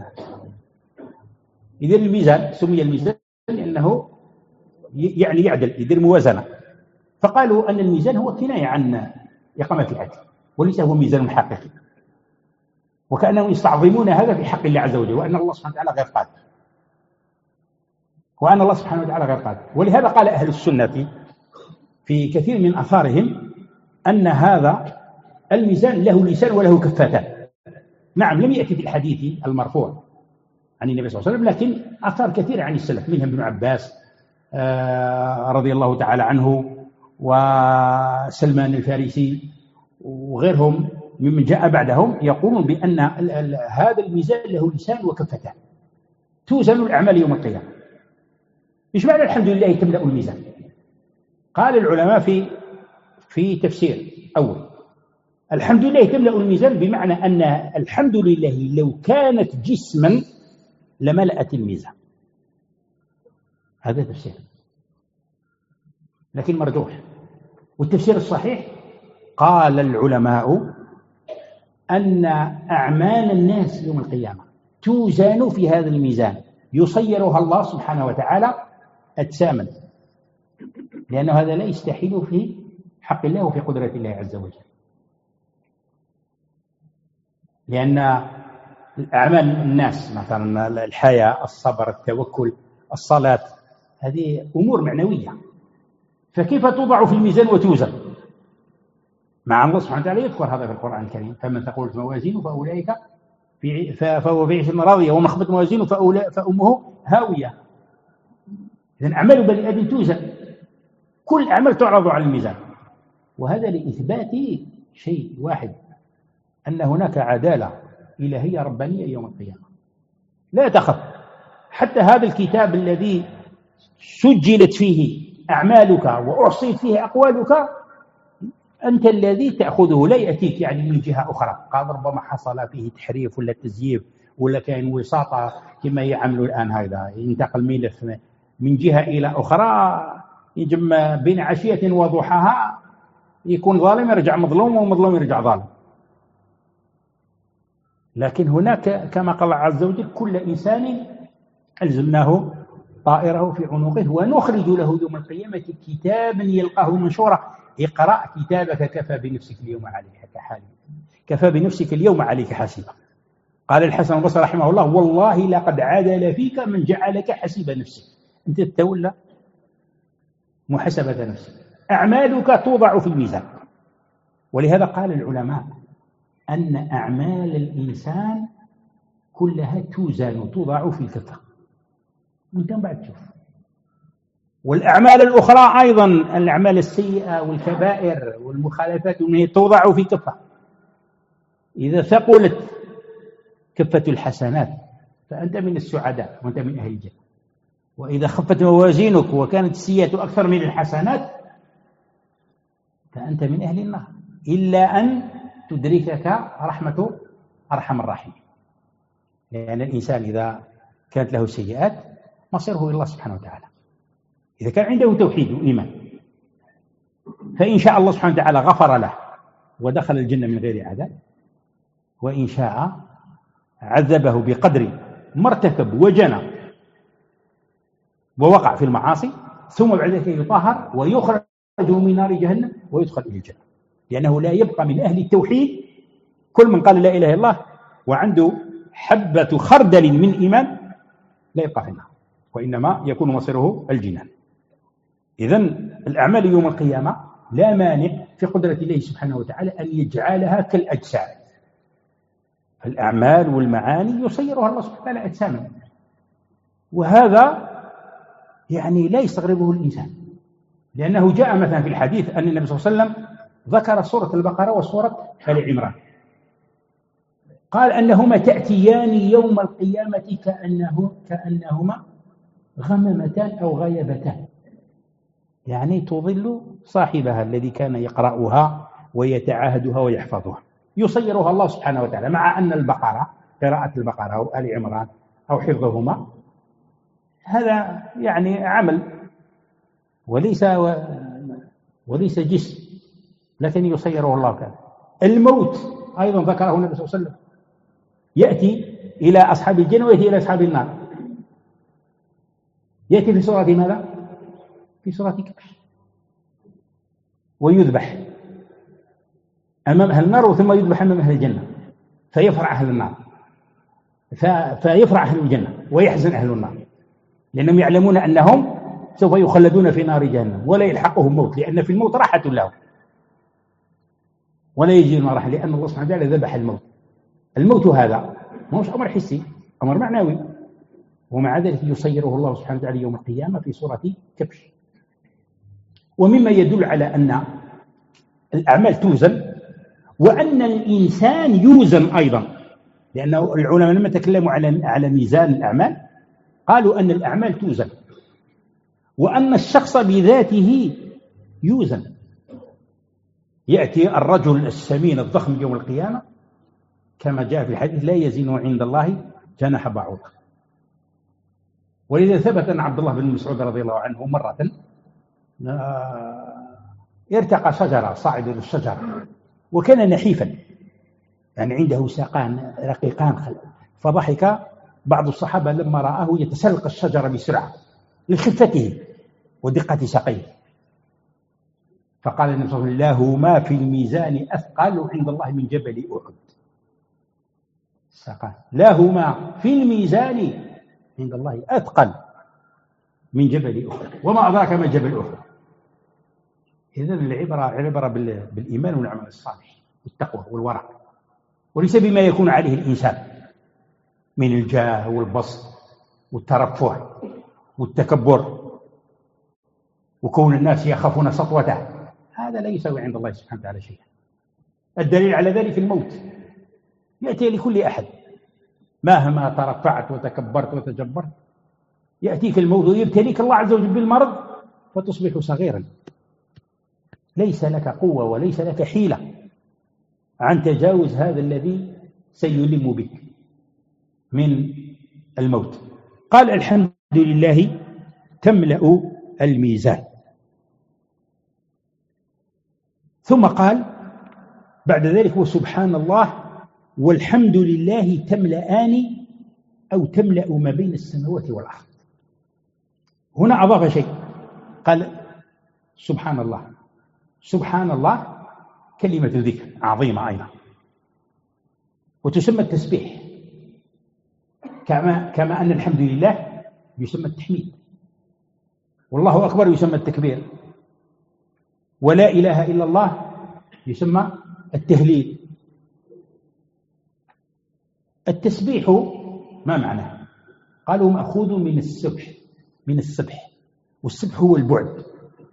يدير الميزان، سمي الميزان لأنه يعني يعدل، يدير موازنة. فقالوا أن الميزان هو كناية عن إقامة العدل وليس هو ميزان حقيقي، وكأنهم يستعظمون هذا في حق الله عز وجل، وأن الله سبحانه وتعالى غير قادر، وأن الله سبحانه وتعالى غير قادر. ولهذا قال أهل السنة في كثير من آثارهم أن هذا الميزان له لسان وله كفتان. نعم لم يأتي في الحديث المرفوع عن النبي صلى الله عليه وسلم، لكن آثار كثيرة عن السلف، منهم ابن عباس رضي الله تعالى عنه وسلمان الفارسي وغيرهم ممن جاء بعدهم، يقولون بأن هذا الميزان له لسان وكفتان توزن الأعمال يوم القيامة. إيش معنى الحمد لله تملأ الميزان؟ قال العلماء في في تفسير أول: الحمد لله تملأ الميزان بمعنى أن الحمد لله لو كانت جسما لملأت الميزان. هذا تفسير لكن مرجوح. والتفسير الصحيح قال العلماء أن أعمال الناس يوم القيامة توزن في هذا الميزان، يصيرها الله سبحانه وتعالى أجساما، لأن هذا لا يستحيل في حق الله وفي قدرة الله عز وجل، لأن أعمال الناس مثلا الحياة، الصبر، التوكل، الصلاة، هذه أمور معنوية، فكيف توضع في الميزان وتوزن؟ مع الله سبحانه وتعالى يذكر هذا في القرآن الكريم: فمن ثقلت موازينه فأولئك في فهو في عيشة راضية ومن خفت موازينه فأمه هاوية. إذن أعمال بني آدم توزن، كل أعمال تعرض على الميزان، وهذا لإثبات شيء واحد: أن هناك عدالة إلهية ربانية يوم القيامة. لا تخف، حتى هذا الكتاب الذي سجلت فيه أعمالك وأحصيت فيه أقوالك أنت الذي تأخذه، لا يأتيك يعني من جهة أخرى. قال ربما حصل فيه تحريف ولا تزييف ولا كان وساطة كما يعملوا الآن، هذا ينتقل ملف من جهة إلى أخرى، يجمع بين عشية وضحاها يكون ظالم يرجع مظلوم ومظلوم يرجع ظالم. لكن هناك كما قال الله عز وجل كل إنسان ألزمناه طائره في عنقه ونخرج له يوم القيامة كتابا يلقاه منشورا اقرأ كتابك كفى بنفسك اليوم عليك حاسبا كفى بنفسك اليوم عليك حاسبا. قال الحسن البصري رحمه الله والله لقد عدل فيك من جعلك حسيب نفسك، أنت تتولى محاسبة نفسك، أعمالك توضع في الميزان. ولهذا قال العلماء أن أعمال الإنسان كلها توزن توضع في الكفة وانت بعد تشوف. والأعمال الأخرى أيضا الأعمال السيئة والكبائر والمخالفات توضع في كفة. إذا ثقلت كفة الحسنات فأنت من السعداء وأنت من أهل الجنة، وإذا خفت موازينك وكانت السيئة أكثر من الحسنات فأنت من أهل النار، إلا أن تدركك رحمة أرحم الراحمين. لأن الإنسان إذا كانت له سيئات مصيره إلى الله سبحانه وتعالى. إذا كان عنده توحيد وإيمان فإن شاء الله سبحانه وتعالى غفر له ودخل الجنة من غير عذاب، وإن شاء عذبه بقدر ما ارتكب وجنى ووقع في المعاصي، ثم بعد ذلك يطهر ويخرج من نار جهنم ويدخل إلى الجنة. لأنه لا يبقى من أهل التوحيد كل من قال لا إله إلا الله وعنده حبة خردل من إيمان لا يبقى في النار، وإنما يكون مصيره الجنان. إذن الأعمال يوم القيامة لا مانع في قدرة الله سبحانه وتعالى أن يجعلها كالأجسام. الأعمال والمعاني يصيرها الله سبحانه وتعالى أجساما، وهذا يعني لا يستغربه الإنسان، لأنه جاء مثلا في الحديث أن النبي صلى الله عليه وسلم ذكر سورة البقرة وسورة آل عمران، قال أنهما تأتيان يوم القيامة كأنه كأنهما غممتان أو غيبتان، يعني تضل صاحبها الذي كان يقرأها ويتعاهدها ويحفظها، يصيرها الله سبحانه وتعالى. مع أن البقرة قراءة البقرة أو آل عمران أو حفظهما هذا يعني عمل وليس وليس جسم، لكن يصيره الله كذا. الموت أيضا ذكره النبي صلى الله عليه وسلم، يأتي إلى أصحاب الجنة ويأتي إلى أصحاب النار. يأتي في سورة ماذا؟ في سورة كبش، ويذبح أمام أهل النار ثم يذبح أمام أهل الجنة، فيفرح أهل النار فيفرح أهل الجنة ويحزن أهل النار، لأنهم يعلمون أنهم سوف يخلدون في نار جهنم ولا يلحقهم موت، لأن في الموت راحة لهم ولا يجي راحة، لأن الله سبحانه وتعالى ذبح الموت. الموت هذا مش أمر حسي، أمر معنوي، ومع ذلك يصيره الله سبحانه وتعالى يوم القيامة في سورة كبش. ومما يدل على أن الأعمال توزن وأن الإنسان يوزن أيضا، لأن العلماء لما تكلموا على على ميزان الأعمال قالوا أن الأعمال توزن وأن الشخص بذاته يوزن. يأتي الرجل السمين الضخم يوم القيامة كما جاء في الحديث لا يزن عند الله جناح بعوضة. ولذا ثبت أن عبد الله بن مسعود رضي الله عنه مرة ارتقى شجرة صاعد الشجرة وكان نحيفا، يعني عنده ساقان رقيقان، فضحك بعض الصحابة لما رآه يتسلق الشجرة بسرعة لخفته ودقة ساقيه، فقال النبي صلى الله عليه وسلم له ما في الميزان أثقل عند الله من جبل أحد. الساقان له ما في الميزان عند الله أثقل من جبل أحد، وما أدراك ما جبل أحد. إذن العبرة عبرة بالإيمان والعمل الصالح والتقوى والورع، وليس بما يكون عليه الإنسان من الجاه والبسط والترفع والتكبر وكون الناس يخافون سطوته، هذا لا يساوي عند الله سبحانه وتعالى شيئا. الدليل على ذلك الموت يأتي لكل أحد مهما ترفعت وتكبرت وتجبرت، يأتيك الموت ويبتليك الله عز وجل بالمرض فتصبح صغيرا ليس لك قوة وليس لك حيلة عن تجاوز هذا الذي سيلم بك من الموت. قال الحمد لله تملأ الميزان. ثم قال بعد ذلك وسبحان الله والحمد لله تملأان أو تملأ ما بين السماوات والأرض. هنا أضاف شيء، قال سبحان الله. سبحان الله كلمة ذكر عظيمة أيضا، وتسمى التسبيح، كما كما أن الحمد لله يسمى التحميد، والله أكبر يسمى التكبير، ولا إله إلا الله يسمى التهليل. التسبيح ما معناه؟ قالوا مأخوذ من السبح، من السبح، والسبح هو البعد.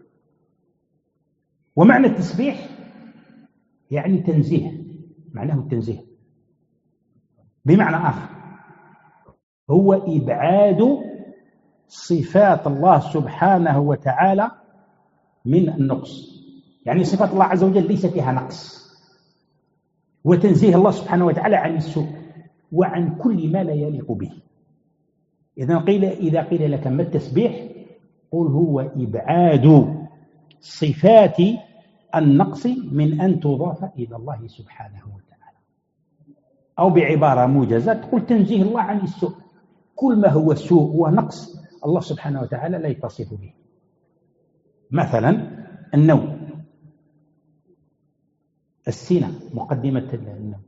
ومعنى التسبيح يعني تنزيه، معناه التنزيه. بمعنى آخر هو إبعاد صفات الله سبحانه وتعالى من النقص، يعني صفات الله عز وجل ليس فيها نقص، وتنزيه الله سبحانه وتعالى عن السوء وعن كل ما لا يليق به. إذا قيل إذا قيل لك ما التسبيح قل هو إبعاد صفات النقص من أن تضاف إلى الله سبحانه وتعالى، أو بعبارة موجزة تقول تنزيه الله عن السوء. كل ما هو سوء ونقص الله سبحانه وتعالى لا يتصف به. مثلا النوم، السنة مقدمة النوم،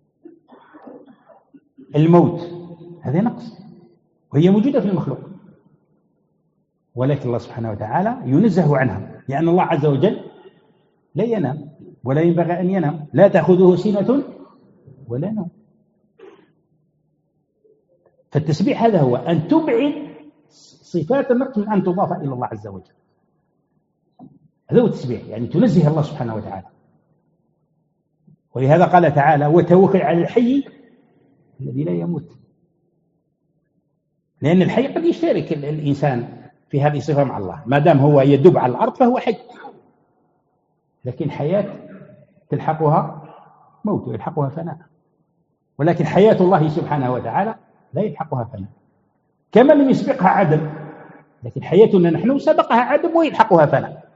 الموت هذا نقص وهي موجودة في المخلوق، ولكن الله سبحانه وتعالى ينزه عنها، لأن الله عز وجل لا ينام ولا ينبغي أن ينام، لا تأخذه سنة ولا نوم. فالتسبيح هذا هو أن تبعد صفات النقص من أن تضاف إلى الله عز وجل. هذا هو التسبيح، يعني تنزه الله سبحانه وتعالى. ولهذا قال تعالى وتوكل على الحي الذي لا يموت، لأن الحي قد يشترك الإنسان في هذه الصفة مع الله، ما دام هو يدب على الأرض فهو حي، لكن حياة تلحقها موت ويلحقها فناء، ولكن حياة الله سبحانه وتعالى لا يلحقها فناء، كما لم يسبقها عدم، لكن حياتنا نحن سبقها عدم ويلحقها فناء.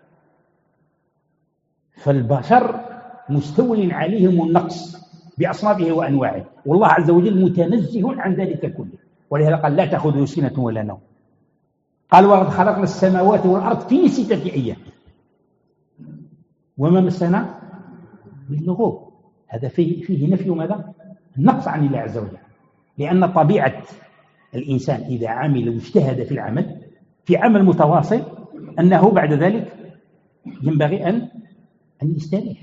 فالبشر مستول عليهم النقص بأصنافه وأنواعه، والله عز وجل متنزه عن ذلك كله، ولهذا قال لا تأخذه سنة ولا نوم. قال وقد خلقنا السماوات والأرض في ستة أيام وما مسنا من لغوب. هذا فيه, فيه نفي ماذا؟ النقص عن الله عز وجل، لأن طبيعة الإنسان إذا عمل واجتهد في العمل في عمل متواصل أنه بعد ذلك ينبغي أن أن يستريح،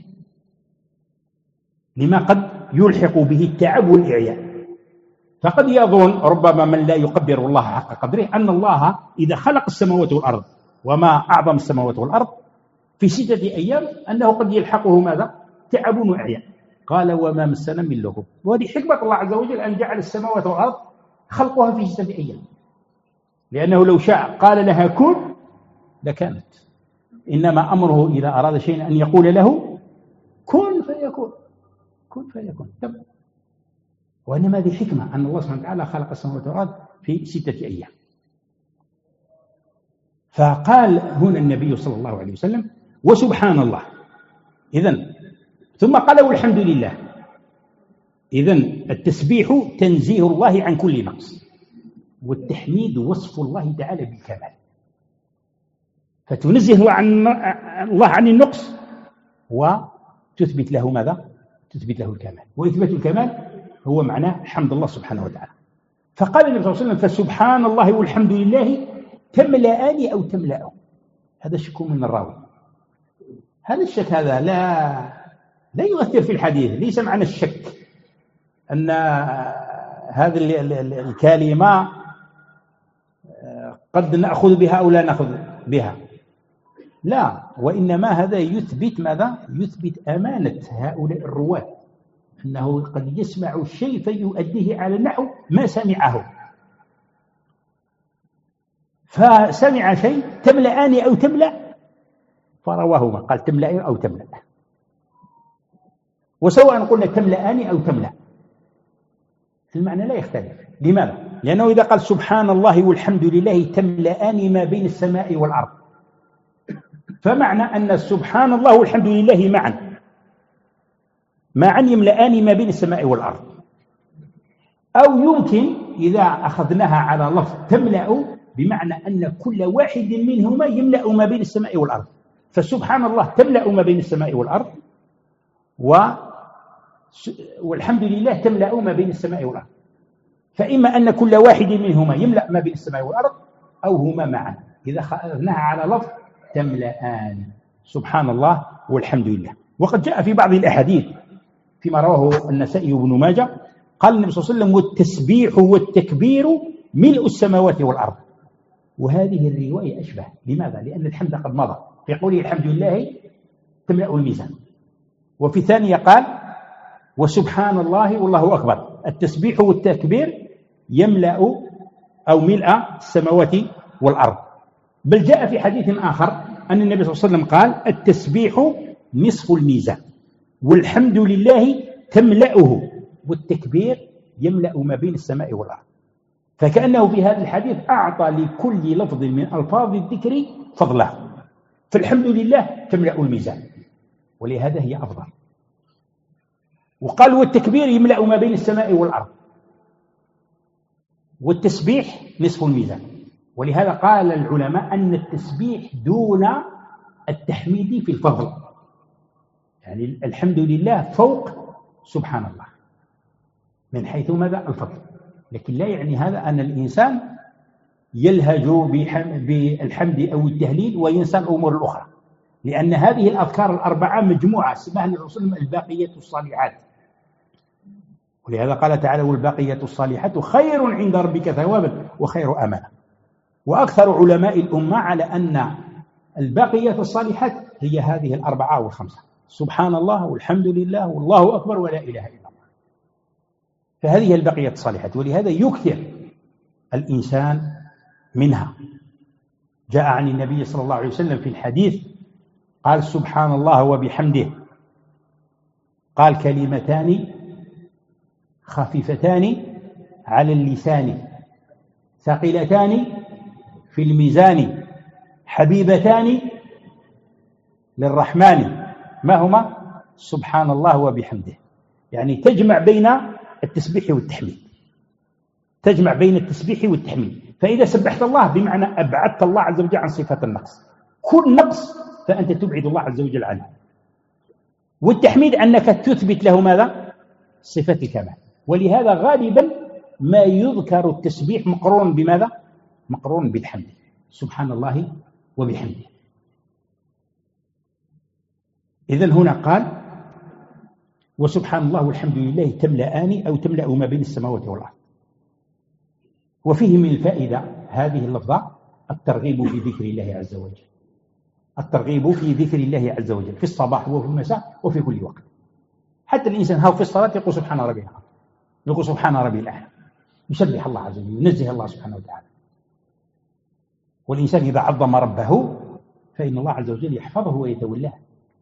لما قد يلحق به التعب والإعياء. فقد يظن ربما من لا يقدر الله حق قدره أن الله إذا خلق السماوات والأرض وما أعظم السماوات والأرض في ستة أيام أنه قد يلحقه ماذا؟ تعب وإعياء. قال وما مسنا من لغوب. وهذه حكمة الله عز وجل أن جعل السماوات والأرض خلقها في ستة أيام، لأنه لو شاء قال لها كن لكانت، إنما أمره إذا أراد شيئا أن يقول له كن فيكون، كن فيكون. وإنما هذه حكمة أن الله سبحانه وتعالى خلق السماوات والأرض في ستة أيام. فقال هنا النبي صلى الله عليه وسلم وسبحان الله. إذن ثم قال والحمد لله. إذن التسبيح تنزيه الله عن كل نقص، والتحميد وصف الله تعالى بالكمال. فتنزه الله عن الله عن النقص وتثبت له ماذا؟ تثبت له الكمال. وإثبات الكمال هو معناه حمد الله سبحانه وتعالى. فقال النبي صلى الله عليه وسلم فسبحان الله والحمد لله تملأان أو تملأ. هذا شك من الراوي. هذا الشك هذا لا لا يؤثر في الحديث، ليس معنى الشك أن هذه الكلمة قد نأخذ بها أو لا نأخذ بها، لا، وإنما هذا يثبت ماذا؟ يثبت أمانة هؤلاء الرواة، أنه قد يسمع الشيء فيؤديه على النحو ما سمعه. فسمع شيء تملأان أو تملأ، فرواهما، قال تملأ أو تملأ، وسواء قلنا تملأان أو تملأ المعنى لا يختلف. لماذا؟ لأنه إذا قال سبحان الله والحمد لله تملأان ما بين السماء والأرض، فمعنى أن سبحان الله والحمد لله معا معا يملأان ما بين السماء والأرض. أو يمكن إذا أخذناها على لفظ تملأ بمعنى أن كل واحد منهما يملأ ما بين السماء والأرض، فسبحان الله تملأ ما بين السماء والأرض، و والحمد لله تملأ ما بين السماء والأرض. فإما أن كل واحد منهما يملأ ما بين السماء والأرض أو هما معا. إذا أخذناها على لفظ تملأان سبحان الله والحمد لله. وقد جاء في بعض الأحاديث فيما رواه النسائي وابن ماجه قال النبي صلى الله عليه وسلم والتسبيح والتكبير ملء السماوات والأرض، وهذه الرواية أشبه. لماذا؟ لأن الحمد قد مضى في قوله الحمد لله تملأ الميزان، وفي ثانية قال وسبحان الله والله أكبر، التسبيح والتكبير يملأ أو ملء السماوات والأرض. بل جاء في حديث آخر أن النبي صلى الله عليه وسلم قال التسبيح نصف الميزان والحمد لله تملأه والتكبير يملأ ما بين السماء والأرض. فكأنه في هذا الحديث أعطى لكل لفظ من ألفاظ الذكر فضله، فالحمد لله تملأ الميزان ولهذا هي أفضل. وقال والتكبير يملأ ما بين السماء والأرض، والتسبيح نصف الميزان. ولهذا قال العلماء أن التسبيح دون التحميد في الفضل، يعني الحمد لله فوق سبحان الله من حيث ماذا؟ الفضل. لكن لا يعني هذا أن الإنسان يلهج بالحمد أو التهليل وينسى الأمور الأخرى، لأن هذه الأذكار الأربعة مجموعة اسمها للرسول الباقيات الصالحات. ولهذا قال تعالى والباقيات الصالحات خير عند ربك ثوابا وخير أملا. وأكثر علماء الأمة على أن الباقيات الصالحات هي هذه الأربعة والخمسة، سبحان الله والحمد لله والله أكبر ولا إله إلا الله، فهذه الباقيات الصالحات. ولهذا يكثر الإنسان منها. جاء عن النبي صلى الله عليه وسلم في الحديث قال سبحان الله وبحمده، قال كلمتان خفيفتان على اللسان ثقيلتان في الميزان حبيبتان للرحمن، ما هما؟ سبحان الله وبحمده. يعني تجمع بين التسبيح والتحميد، تجمع بين التسبيح والتحميد. فإذا سبحت الله بمعنى أبعدت الله عز وجل عن صفة النقص، كل نقص فأنت تبعد الله عز وجل عنه. والتحميد أنك تثبت له ماذا؟ صفة الكمال. ولهذا غالبا ما يذكر التسبيح مقرون بماذا؟ مقرون بالحمد، سبحان الله وبحمده. إذن هنا قال وسبحان الله والحمد لله تملأان أو تملأ ما بين السماوات والأرض. وفيه من الفائدة هذه اللفظة الترغيب في ذكر الله عز وجل، الترغيب في ذكر الله عز وجل في الصباح وفي المساء وفي كل وقت. حتى الإنسان هو في الصلاة يقول سبحان ربي الأعلى، يقول سبحان ربي الأعلى، يسبح الله عز وجل، ينزه الله سبحانه وتعالى. والإنسان إذا عظم ربه فإن الله عز وجل يحفظه ويتولاه.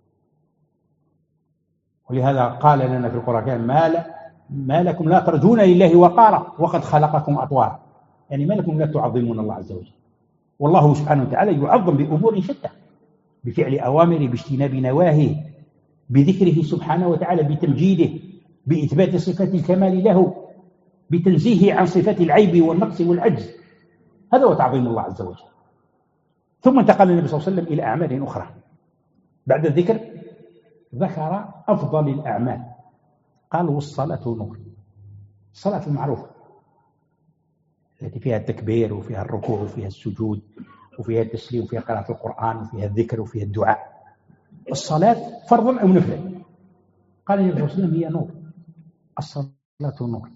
ولهذا قال لنا في القرآن ما, لا ما لكم لا ترجون لله وقارا وقد خلقكم أطوارا، يعني ما لكم لا تعظمون الله عز وجل. والله سبحانه وتعالى يعظم بأمور شتى، بفعل أوامره، باجتناب نواهيه، بذكره سبحانه وتعالى، بتمجيده، بإثبات صفة الكمال له، بتنزيهه عن صفات العيب والنقص والعجز. هذا هو تعظيم الله عز وجل. ثم انتقل النبي صلى الله عليه وسلم إلى أعمال أخرى. بعد الذكر ذكر أفضل الأعمال، قال والصلاة نور. الصلاة المعروفة التي فيها التكبير وفيها الركوع وفيها السجود وفيها التسليم وفيها قراءة القرآن وفيها الذكر وفيها الدعاء. الصلاة فرض أو نفل؟ قال النبي صلى الله عليه وسلم هي نور، الصلاة نور.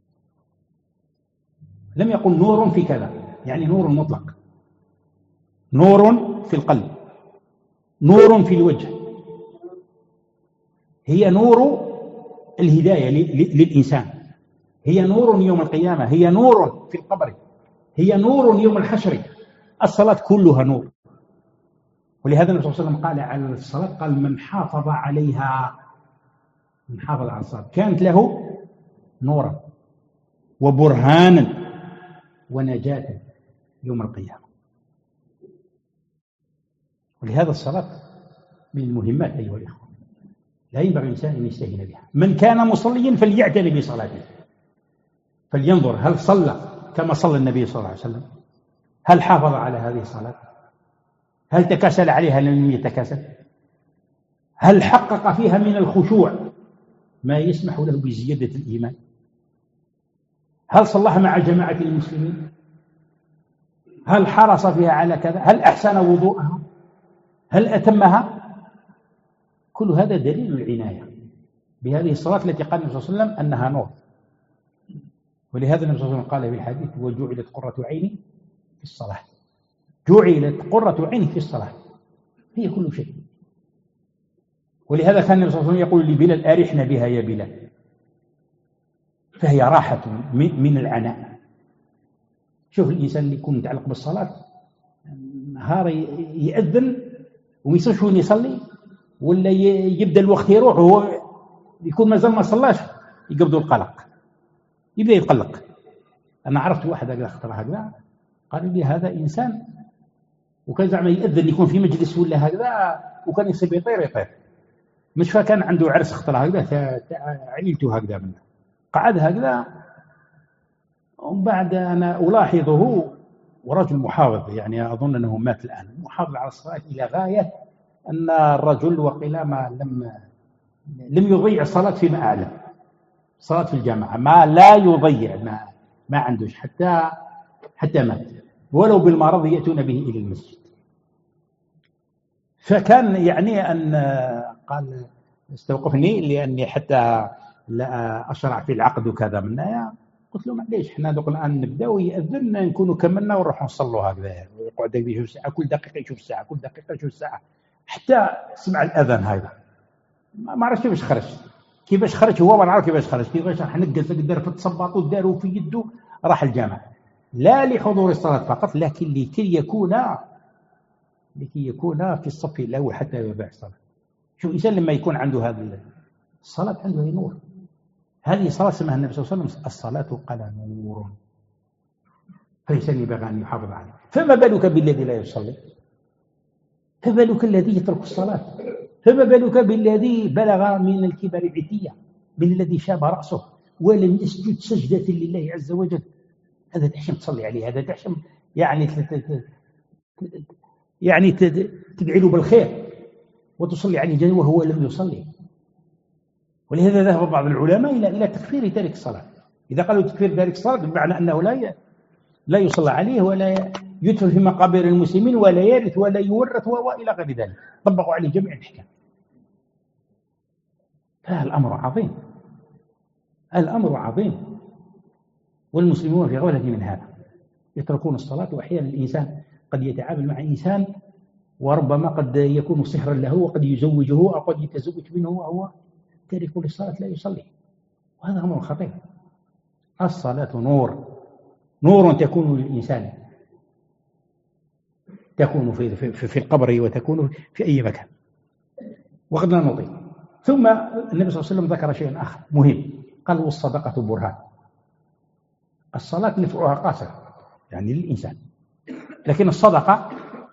لم يقل نور في كذا، يعني نور مطلق، نور في القلب، نور في الوجه، هي نور الهداية للإنسان، هي نور يوم القيامة، هي نور في القبر، هي نور يوم الحشر. الصلاة كلها نور. ولهذا النبي صلى الله عليه وسلم قال على الصلاة، قال من حافظ عليها، من حافظ على الصلاة كانت له نورا وبرهانا ونجاة يوم القيامة. ولهذا الصلاة من المهمات أيها الإخوة، لا ينبغي الإنسان أن يستهين بها. من كان مصليا فليعتني بصلاته، فلينظر هل صلى كما صلى النبي صلى الله عليه وسلم، هل حافظ على هذه الصلاة، هل تكاسل عليها لم يتكاسل، هل حقق فيها من الخشوع ما يسمح له بزيادة الإيمان، هل صلىها مع جماعة المسلمين، هل حرص فيها على كذا، هل أحسن وضوءها، هل أتمها. كل هذا دليل العناية بهذه الصلاة التي قال النبي صلى الله عليه وسلم أنها نور. ولهذا النبي صلى الله عليه وسلم قال في الحديث: وجعلت قرة عيني في الصلاة. جعلت قرة عيني في الصلاة، هي كل شيء. ولهذا كان النبي صلى الله عليه وسلم يقول لبلال: أرحنا بها يا بلال، فهي راحة من العناء. شوف الإنسان اللي يكون متعلق بالصلاة، نهار يأذن وما يصيرش وين يصلي، ولا يبدأ الوقت يروح وهو يكون مازال ما صلاش، يقبضوا القلق، يبدأ يتقلق. أنا عرفت واحد هكذا خطر هكذا، قال لي هذا إنسان وكان زعما يأذن يكون في مجلس ولا هكذا، وكان يصيب يطير يطير مش فكان عنده عرس خطر هكذا، عيلته هكذا منه، قعد هكذا. ومن بعد أنا ألاحظه، ورجل محافظ، يعني أظن أنه مات الآن، محافظ على الصلاة إلى غاية أن الرجل وقيل ما لم لم يضيع الصلاة فيما أعلم، صلاة في الجامعة ما لا يضيع، ما ما عندوش حتى حتى مات، ولو بالمرض يأتون به إلى المسجد. فكان يعني أن قال استوقفني لأني حتى لا أشرع في العقد وكذا منها. قلت له معليش، احنا دوك الآن نبدأ ويأذن نكونوا كملنا ونروح نصلوا هكذا، ويقعد يشوف ساعة، كل دقيقة يشوف ساعة، كل دقيقة يشوف ساعة، حتى سمع الأذان هذا. ما عرفش كيفاش خرج، كيفاش خرج هو ما نعرف كيفاش خرج، كيفاش حنقز قدر في التصباط وداروا في يده راح الجامع، لا لحضور الصلاة فقط، لكن لكي يكون لكي يكون في الصف الأول حتى يباع الصلاة. شوف الإنسان لما يكون عنده هذا الصلاة عنده نور. هذه صلاة سماها النبي صلى الله عليه وسلم: الصلاة قال نور، فالإنسان ينبغي أن يحافظ عليه. فما بالك بالذي لا يصلي؟ فما بالك الذي يترك الصلاة؟ فما بالك بالذي بلغ من الكبر عتية، من الذي شاب رأسه ولم يسجد سجدة لله عز وجل؟ هذا تحشم تصلي عليه، هذا تحشم يعني يعني تدعي له بالخير وتصلي عليه جل وهو لم يصلي. ولهذا ذهب بعض العلماء إلى إلى تكفير تارك الصلاة. إذا قالوا تكفير تارك الصلاة بمعنى أنه لا لا يصلى عليه ولا يدفن في مقابر المسلمين ولا يرث ولا يورث وإلى غير ذلك، طبقوا عليه جميع الأحكام. فالأمر عظيم، الأمر عظيم، والمسلمون في غفلة من هذا، يتركون الصلاة. وأحيانا الإنسان قد يتعامل مع إنسان وربما قد يكون صهرا له، وقد يزوجه أو قد يتزوج منه وهو تارك للصلاة لا يصلي، وهذا أمر خطير. الصلاة نور، نور تكون للإنسان، تكون في, في, في القبر وتكون في أي مكان، وقد لا نطيق. ثم النبي صلى الله عليه وسلم ذكر شيئا آخر مهم، قال: والصدقة برهان. الصلاة نفعها قاصر يعني للإنسان، لكن الصدقة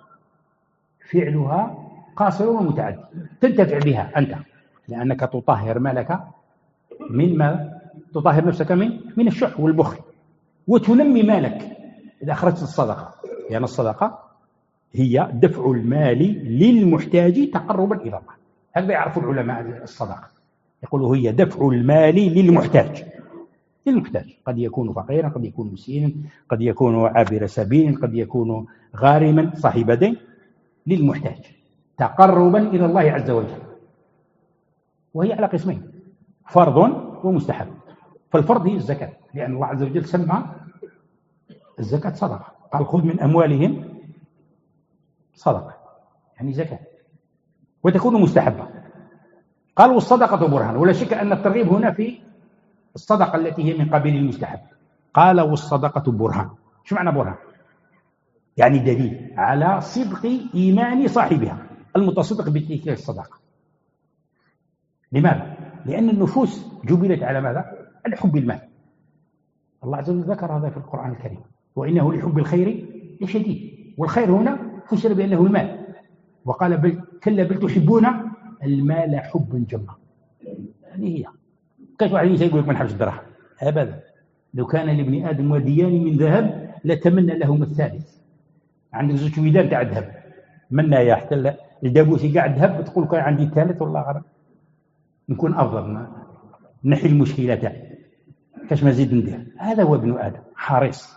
فعلها قاصر ومتعدي، تنتفع بها أنت لأنك تطهر مالك من ما تطهر نفسك من من الشح والبخل، وتنمي مالك إذا أخرجت الصدقة، لأن يعني الصدقة هي دفع المال للمحتاج تقربا إلى الله. هذا يعرف العلماء الصدقة، يقولوا هي دفع المال للمحتاج للمحتاج قد يكون فقيرا، قد يكون مسكينا، قد يكون عابر سبيل، قد يكون غارما صاحب دين، للمحتاج تقربا إلى الله عز وجل. وهي على قسمين: فرض ومستحب. فالفرض هي الزكاة، لأن الله عز وجل سمى الزكاة صدقة، قال: خذ من أموالهم صدقة، يعني زكاة. وتكون مستحبة، قال: والصدقة برهان. ولا شك أن الترغيب هنا في الصدقة التي هي من قبيل المستحب. قال: والصدقة برهان. شو معنى برهان؟ يعني دليل على صدق إيمان صاحبها المتصدق بتلك الصدقة. لماذا؟ لأن النفوس جبلت على ماذا؟ على حب المال. الله عز وجل ذكر هذا في القرآن الكريم، وإنه لحب الخير لشديد. والخير هنا فسر بأنه المال، وقال بل كلا بل تحبون المال حبا جما. هذه هي. كيف واحد يقول لك ما نحبش الدراهم؟ أبدا. لو كان لابن آدم وديان من ذهب لتمنى لهما الثالث. عندك زوج ودان تاع الذهب، منا يا حتى الدابوسي قاعد ذهب تقول كان عندي ثالث والله غير نكون أفضل، نحي المشكلة تاعي كاش مزيد ندير. هذا هو ابن آدم، حريص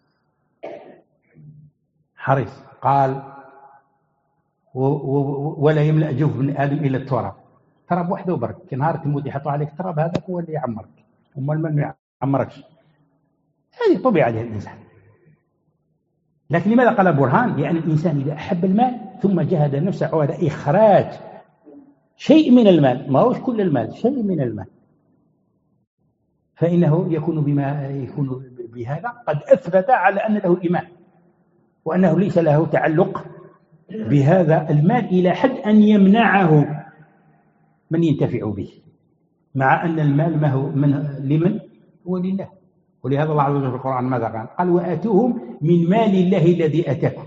حريص. قال و و ولا يملأ جوف ابن آدم إلا التراب. تراب وحده وبرك، كي نهار تموت يحطوا عليك التراب هذاك هو اللي يعمرك، وما المال ما يعمركش. هذه طبيعة عليها الإنسان. لكن لماذا قال برهان؟ لأن يعني الإنسان إذا أحب المال ثم جهد نفسه على إخراج شيء من المال، ما هوش كل المال، شيء من المال، فإنه يكون بما يكون بهذا قد أثبت على أن له إيمان، وأنه ليس له تعلق بهذا المال إلى حد أن يمنعه من ينتفع به، مع أن المال ما هو من لمن؟ هو لله. ولهذا الله عز وجل في القرآن ماذا قال؟ قال وآتوهم من مال الله الذي أتاكم.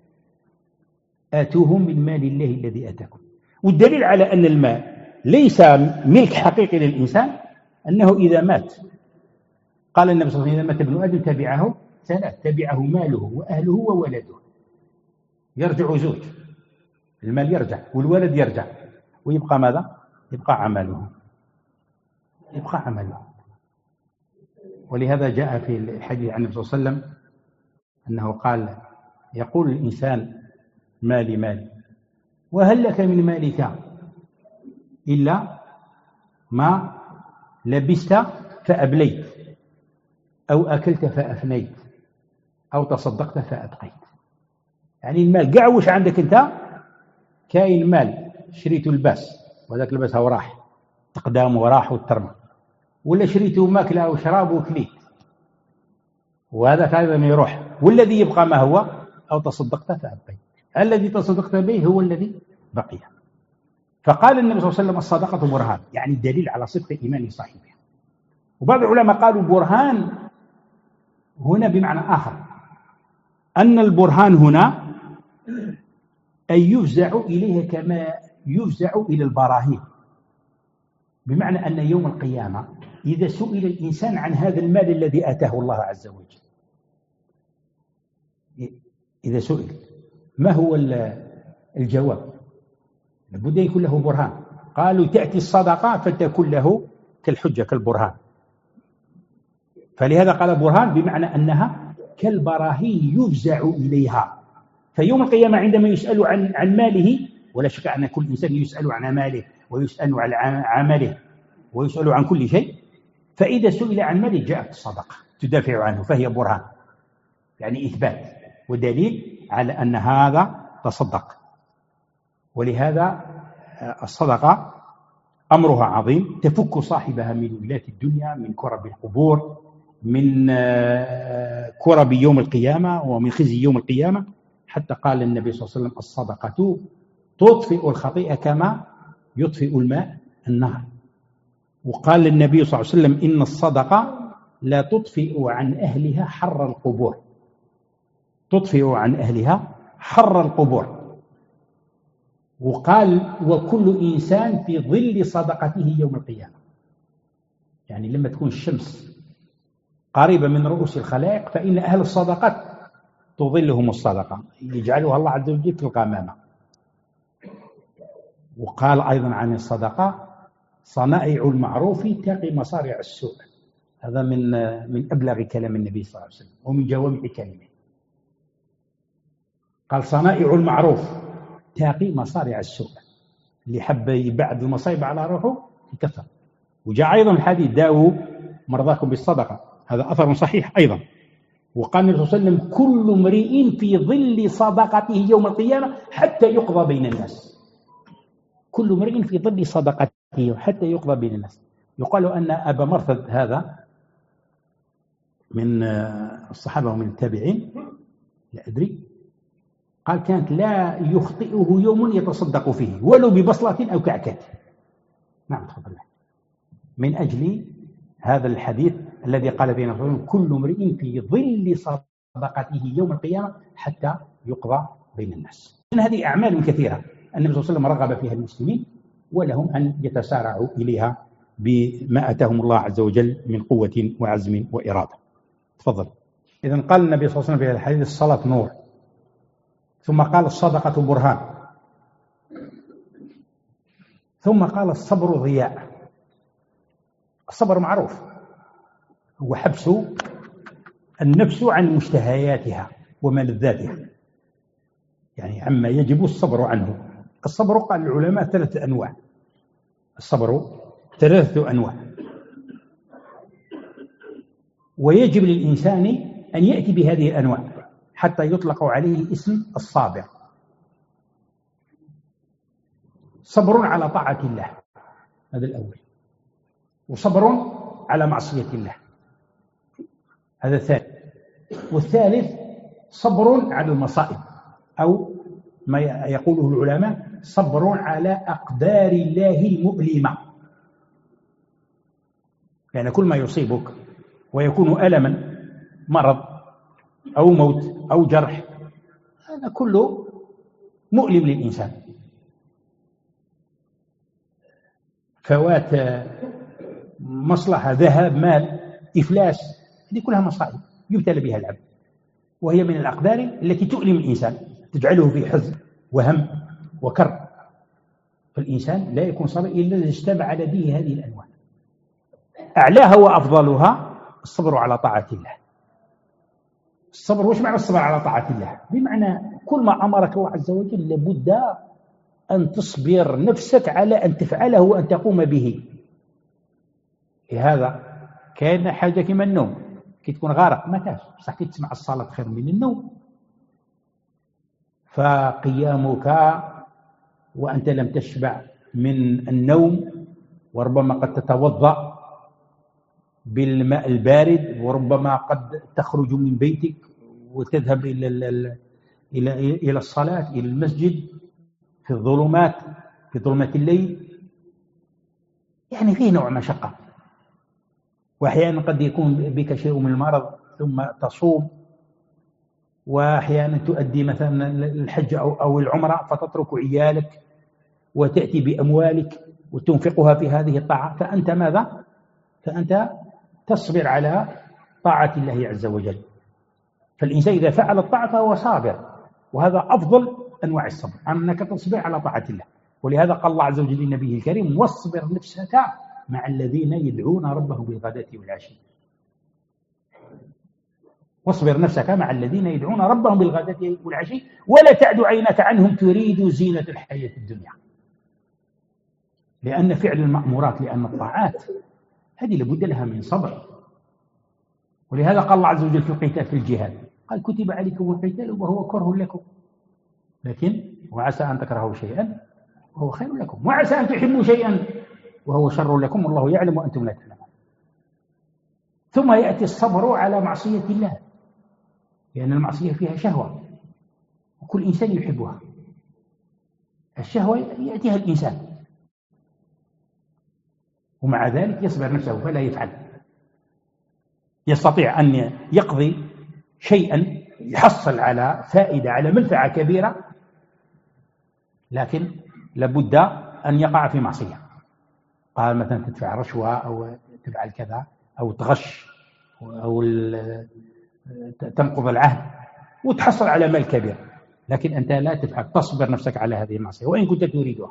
آتوهم من مال الله الذي أتاكم. والدليل على أن المال ليس ملك حقيقي للإنسان أنه إذا مات قال النبي صلى الله عليه وسلم إذا مات ابن آدم تبعه ثلاث: تبعه ماله وأهله وولده. يرجع زوج، المال يرجع والولد يرجع، ويبقى ماذا؟ يبقى عمله، يبقى عمله. ولهذا جاء في الحديث عن النبي صلى الله عليه وسلم أنه قال يقول الإنسان مالي مالي وهل لك من مالك إلا ما لبست فأبليت أو أكلت فأفنيت أو تصدقت فأبقيت. يعني المال قاع وش عندك أنت؟ كاين مال شريته الباس وذاك الباس هو راح تقدام وراح والترمى، ولا شريته ماكله وشراب وكليت وهذا أيضا يروح، والذي يبقى ما هو؟ أو تصدقت فأبقيت. الذي تصدقت به هو الذي بقي. فقال النبي صلى الله عليه وسلم الصدقة برهان، يعني دليل على صدق إيمان صاحبها. وبعض العلماء قالوا برهان هنا بمعنى آخر، أن البرهان هنا أن يفزع إليها كما يفزع إلى البراهين، بمعنى أن يوم القيامة إذا سئل الإنسان عن هذا المال الذي آتاه الله عز وجل، إذا سئل ما هو الجواب؟ لابد يكون له برهان. قالوا تأتي الصدقة فتكون له كالحجة كالبرهان، فلهذا قال برهان بمعنى أنها كالبراهين يفزع إليها. فيوم القيامة عندما يسأل عن عن ماله، ولا شك أن كل إنسان يسأل عن ماله ويسأل عن عمله ويسأل عن كل شيء، فإذا سئل عن ماله جاءت الصدقة تدافع عنه، فهي برهان يعني إثبات ودليل على أن هذا تصدق. ولهذا الصدقة أمرها عظيم، تفك صاحبها من ولاة الدنيا، من كرب القبور، من كرب يوم القيامة ومن خزي يوم القيامة. حتى قال النبي صلى الله عليه وسلم الصدقة تطفئ الخطيئة كما يطفئ الماء النار. وقال النبي صلى الله عليه وسلم إن الصدقة لا تطفئ عن أهلها حر القبور، تطفئ عن أهلها حر القبور. وقال وكل إنسان في ظل صدقته يوم القيامة، يعني لما تكون الشمس قريبة من رؤوس الخلائق فإن أهل الصدقات تظلهم الصدقة، يجعلها الله عز وجل في القمامة. وقال أيضا عن الصدقة صنائع المعروف تقي مصارع السوء. هذا من من أبلغ كلام النبي صلى الله عليه وسلم ومن جوامع كلمه. قال صنائع المعروف تقي مصارع السوء، اللي حب يبعد المصايب على روحه يكثر. وجاء أيضا الحديث داووا مرضاكم بالصدقة، هذا أثر صحيح أيضا. وقال النبي صلى الله عليه وسلم كل امرئ في ظل صدقته يوم القيامة حتى يقضى بين الناس، كل امرئ في ظل صدقته حتى يقضى بين الناس. يقال أن أبا مرثد هذا من الصحابة ومن التابعين لا أدري، قال كانت لا يخطئه يوم يتصدق فيه ولو ببصلة أو كعكة. نعم تفضل. من أجل هذا الحديث الذي قال فيه النبي كل امرئ في ظل صدقته يوم القيامة حتى يقضى بين الناس. من هذه أعمال كثيرة النبي صلى الله عليه وسلم رغب فيها المسلمين، ولهم أن يتسارعوا إليها بما أتاهم الله عز وجل من قوة وعزم وإرادة. تفضل. إذن قال النبي صلى الله عليه وسلم في الحديث الصلاة نور، ثم قال الصدقة برهان، ثم قال الصبر ضياء. الصبر معروف هو حبس النفس عن مشتهياتها وملذاتها، يعني عما يجب الصبر عنه. الصبر قال العلماء ثلاثة أنواع. الصبر ثلاثة أنواع، ويجب للإنسان أن يأتي بهذه الأنواع حتى يطلق عليه اسم الصابر. صبر على طاعة الله، هذا الأول، وصبر على معصية الله، هذا الثالث، والثالث صبر على المصائب، أو ما يقوله العلماء صبر على أقدار الله المؤلمة. يعني كل ما يصيبك ويكون ألما، مرض أو موت أو جرح، هذا كله مؤلم للإنسان. فوات مصلحة، ذهاب مال، إفلاس، هذه كلها مصائب يبتلى بها العبد، وهي من الأقدار التي تؤلم الإنسان، تجعله في حزن وهم وكر. فالإنسان لا يكون صابر إلا إذا اجتمع لديه هذه الأنواع. أعلاها وأفضلها الصبر على طاعة الله. الصبر، وش معنى الصبر على طاعة الله؟ بمعنى كل ما أمرك الله عز وجل لابد أن تصبر نفسك على أن تفعله وأن تقوم به. لهذا كان حاجة كما النوم، كي تكون غارق ما كاش، بصح كي تسمع الصلاة خير من النوم. فقيامك وأنت لم تشبع من النوم، وربما قد تتوضأ بالماء البارد، وربما قد تخرج من بيتك وتذهب إلى إلى إلى الصلاة، إلى المسجد في الظلمات، في ظلمة الليل، يعني فيه نوع مشقة. وأحيانا قد يكون بك شيء من المرض ثم تصوم، وأحيانا تؤدي مثلا الحج أو أو العمرة فتترك عيالك وتأتي بأموالك وتنفقها في هذه الطاعة، فأنت ماذا؟ فأنت تصبر على طاعة الله عز وجل. فالإنسان إذا فعل الطاعة فهو صابر، وهذا أفضل أنواع الصبر، أنك تصبر على طاعة الله. ولهذا قال الله عز وجل لنبيه الكريم واصبر نفسك مع الذين يدعون ربهم بالغداة والعشي. واصبر نفسك مع الذين يدعون ربهم بالغداة والعشي ولا تعد عينك عنهم تريد زينة الحياة الدنيا. لأن فعل المأمورات، لأن الطاعات هذه لابد لها من صبر. ولهذا قال الله عز وجل في القتال، في الجهاد، قال كتب عليكم القتال وهو كره لكم، لكن وعسى أن تكرهوا شيئا وهو خير لكم، وعسى أن تحبوا شيئا وهو شر لكم والله يعلم وأنتم لا تعلمون. ثم يأتي الصبر على معصية الله، لأن المعصية فيها شهوة وكل إنسان يحبها. الشهوة يأتيها الإنسان، ومع ذلك يصبر نفسه فلا يفعل. يستطيع أن يقضي شيئا يحصل على فائدة، على منفعة كبيرة، لكن لابد أن يقع في معصية. قال مثلا تدفع رشوة أو تفعل كذا أو تغش أو تنقض العهد وتحصل على مال كبير، لكن أنت لا تفعل، تصبر نفسك على هذه المعصية وإن كنت تريدها.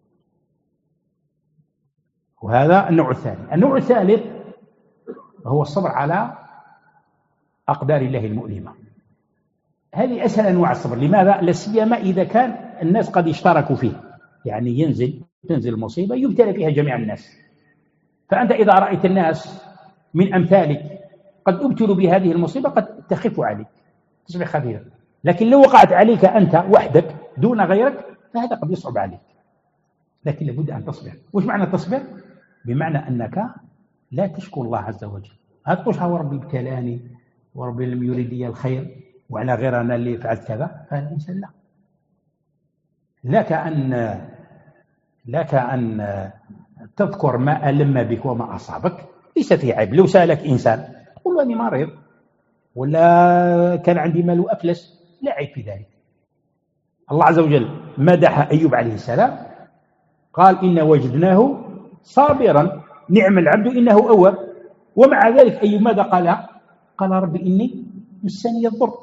وهذا النوع الثاني. النوع الثالث هو الصبر على أقدار الله المؤلمة. هذه أسهل أنواع الصبر. لماذا؟ لا سيما إذا كان الناس قد اشتركوا فيه، يعني ينزل تنزل المصيبة يبتلى فيها جميع الناس. فأنت إذا رأيت الناس من أمثالك قد ابتلوا بهذه المصيبة قد تخف عليك، تصبح خفيفا. لكن لو وقعت عليك أنت وحدك دون غيرك فهذا قد يصعب عليك، لكن لابد أن تصبر. وش معنى تصبر؟ بمعنى أنك لا تشكو الله عز وجل. هذا تقول هو ربي ابتلاني وربي لم يريد لي الخير وعلى غير أنا اللي فعلت كذا، فالإنسان لا، لك أن لك أن تذكر ما ألم بك وما أصابك، ليس في عيب. لو سألك إنسان قل أني مريض ولا كان عندي مال وأفلس، لا عيب في ذلك. الله عز وجل مدح أيوب عليه السلام، قال إن وجدناه صابرا نعم العبد إنه أواب. ومع ذلك أيوب ماذا قال؟ قال رب إني مسني الضر،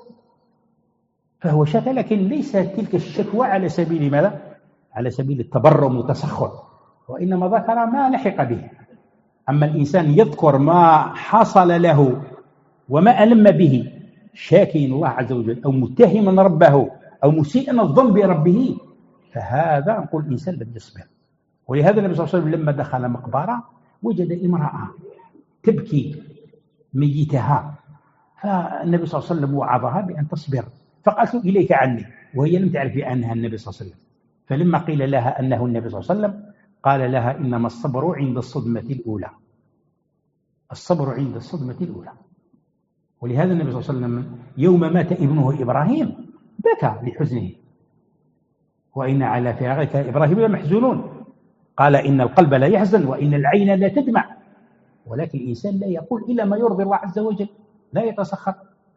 فهو شكى، لكن ليس تلك الشكوى على سبيل ماذا؟ على سبيل التبرم والتسخر، وإنما ذكر ما لحق به. أما الإنسان يذكر ما حصل له وما ألم به شاكين الله عز وجل أو متهما ربه أو مسيئا الظن بربه، فهذا نقول الإنسان لم يصبر. ولهذا النبي صلى الله عليه وسلم لما دخل مقبرة وجد امرأة تبكي ميتها، فالنبي صلى الله عليه وسلم وعظها بأن تصبر، فقالت إليك عني، وهي لم تعرف أنها النبي صلى الله عليه وسلم. فلما قيل لها أنه النبي صلى الله عليه وسلم قال لها إنما الصبر عند الصدمة الأولى، الصبر عند الصدمة الأولى. ولهذا النبي صلى الله عليه وسلم يوم مات ابنه إبراهيم بكى لحزنه، وإن على فراقك إبراهيم لمحزونون، قال إن القلب لا يحزن وإن العين لا تدمع، ولكن الإنسان لا يقول إلا ما يرضي الله عز وجل، لا يتسخر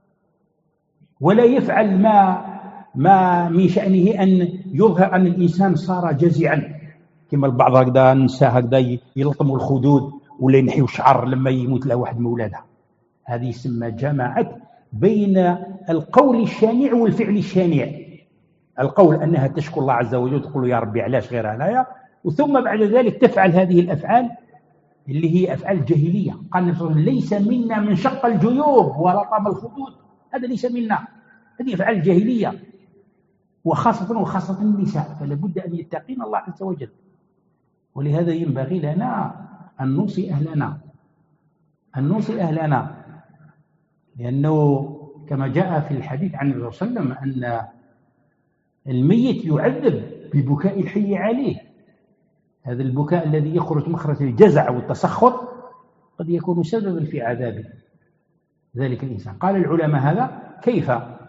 ولا يفعل ما ما من شأنه أن يظهر أن الإنسان صار جزعا، كما البعض هكذا نساء هكذا يلطموا الخدود ولا ينحيوا الشعر لما يموت له واحد من أولادها. هذه يسمى جماعة بين القول الشانع والفعل الشانع. القول أنها تشكر الله عز وجل وتقول يا ربي علاش غير هنايا، وثم بعد ذلك تفعل هذه الأفعال اللي هي أفعال جاهلية. قال النبي صلى الله عليه وسلم ليس منا من شق الجيوب ولطم الخدود، هذا ليس منا، هذه أفعال جاهلية، وخاصة وخاصة النساء، فلا بد أن يتقين الله عز وجل. ولهذا ينبغي لنا أن نوصي أهلنا أن نوصي أهلنا لأنه كما جاء في الحديث عن النبي صلى الله عليه وسلم أن الميت يعذب ببكاء الحي عليه. هذا البكاء الذي يخرج مخرج الجزع والتسخط قد يكون سببا في عذاب ذلك الإنسان. قال العلماء هذا كيف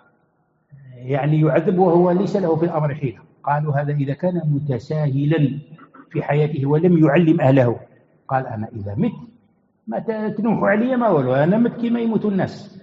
يعني يعذب وهو ليس له في الأمر حيلة؟ قالوا هذا إذا كان متساهلا في حياته ولم يعلم أهله. قال أنا إذا مت ما تنوح علي ما ولو، أنا مت كما يموت الناس.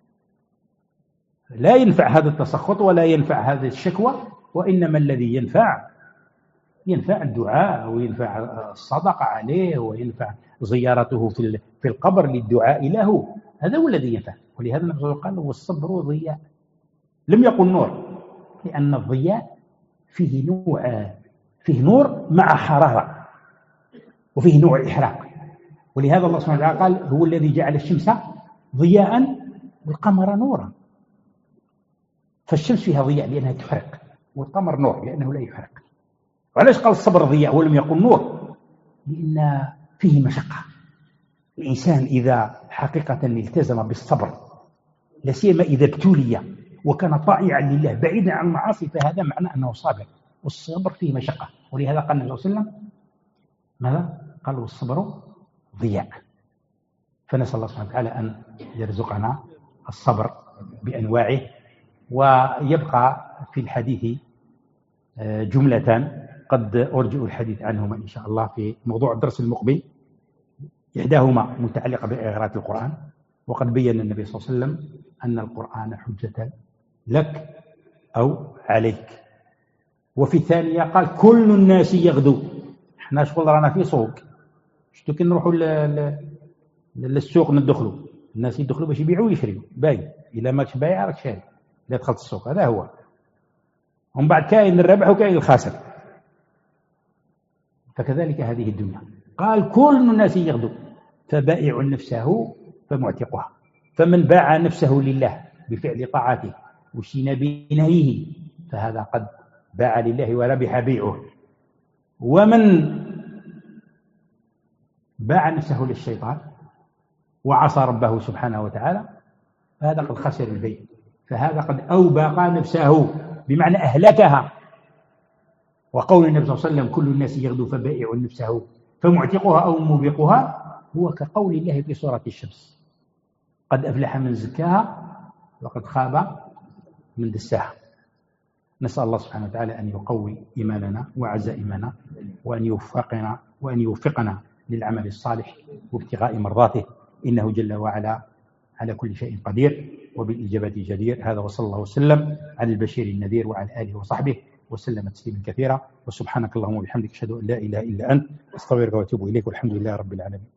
لا ينفع هذا التسخط ولا ينفع هذه الشكوى، وإنما الذي ينفع ينفع الدعاء وينفع الصدقة عليه وينفع زيارته في في القبر للدعاء له، هذا هو الذي ينفع. ولهذا النبي قال والصبر ضياء، لم يقل نور، لأن الضياء فيه نوع فيه نور مع حرارة وفيه نوع إحراق. ولهذا الله سبحانه وتعالى قال هو الذي جعل الشمس ضياء والقمر نورا. فالشمس فيها ضياء لأنها تحرق، والقمر نور لأنه لا يحرق. وعلاش قال الصبر ضياء ولم يقل نور؟ لأن فيه مشقة. الإنسان إذا حقيقة التزم بالصبر، لا سيما إذا ابتلي وكان طائعا لله بعيدا عن المعاصي، فهذا معنى أنه صابر، والصبر فيه مشقة. ولهذا قال النبي صلى الله عليه وسلم ماذا؟ قال والصبر ضياء. فنسأل الله سبحانه وتعالى أن يرزقنا الصبر بأنواعه. ويبقى في الحديث جملتان قد أرجئ الحديث عنهما إن شاء الله في موضوع الدرس المقبل. إحداهما متعلقة بقراءة القرآن، وقد بين النبي صلى الله عليه وسلم أن القرآن حجة لك أو عليك. وفي الثانية قال كل الناس يغدو. احنا شغل رانا في سوق، شتو كي نروحوا للسوق ندخلوا، الناس يدخلوا باش يبيعوا ويشريوا، باين إلا ماكش بايع راك شاري. إذا دخلت السوق هذا هو. ومن بعد كاين الربح وكاين الخاسر. فكذلك هذه الدنيا. قال كل الناس يغدو، فبائع نفسه فمعتقها. فمن باع نفسه لله بفعل طاعته واجتناب نهيه فهذا قد باع لله وربح بيعه. ومن باع نفسه للشيطان وعصى ربه سبحانه وتعالى فهذا قد خسر البيع، فهذا قد أوبق نفسه بمعنى أهلكها. وقول النبي صلى الله عليه وسلم كل الناس يغدو فبائع نفسه فمعتقها أو موبقها هو كقول الله في سورة الشمس قد أفلح من زكاها وقد خاب من دساها. نسأل الله سبحانه وتعالى أن يقوي إيماننا وعزائمنا، وأن يوفقنا وأن يوفقنا للعمل الصالح وابتغاء مرضاته، إنه جل وعلا على كل شيء قدير وبالإجابة جدير. هذا وصلى الله وسلم على البشير النذير وعلى آله وصحبه وسلم تسليما كثيرا، وسبحانك اللهم وبحمدك أشهد أن لا إله إلا أنت أستغفرك وأتوب إليك، والحمد لله رب العالمين.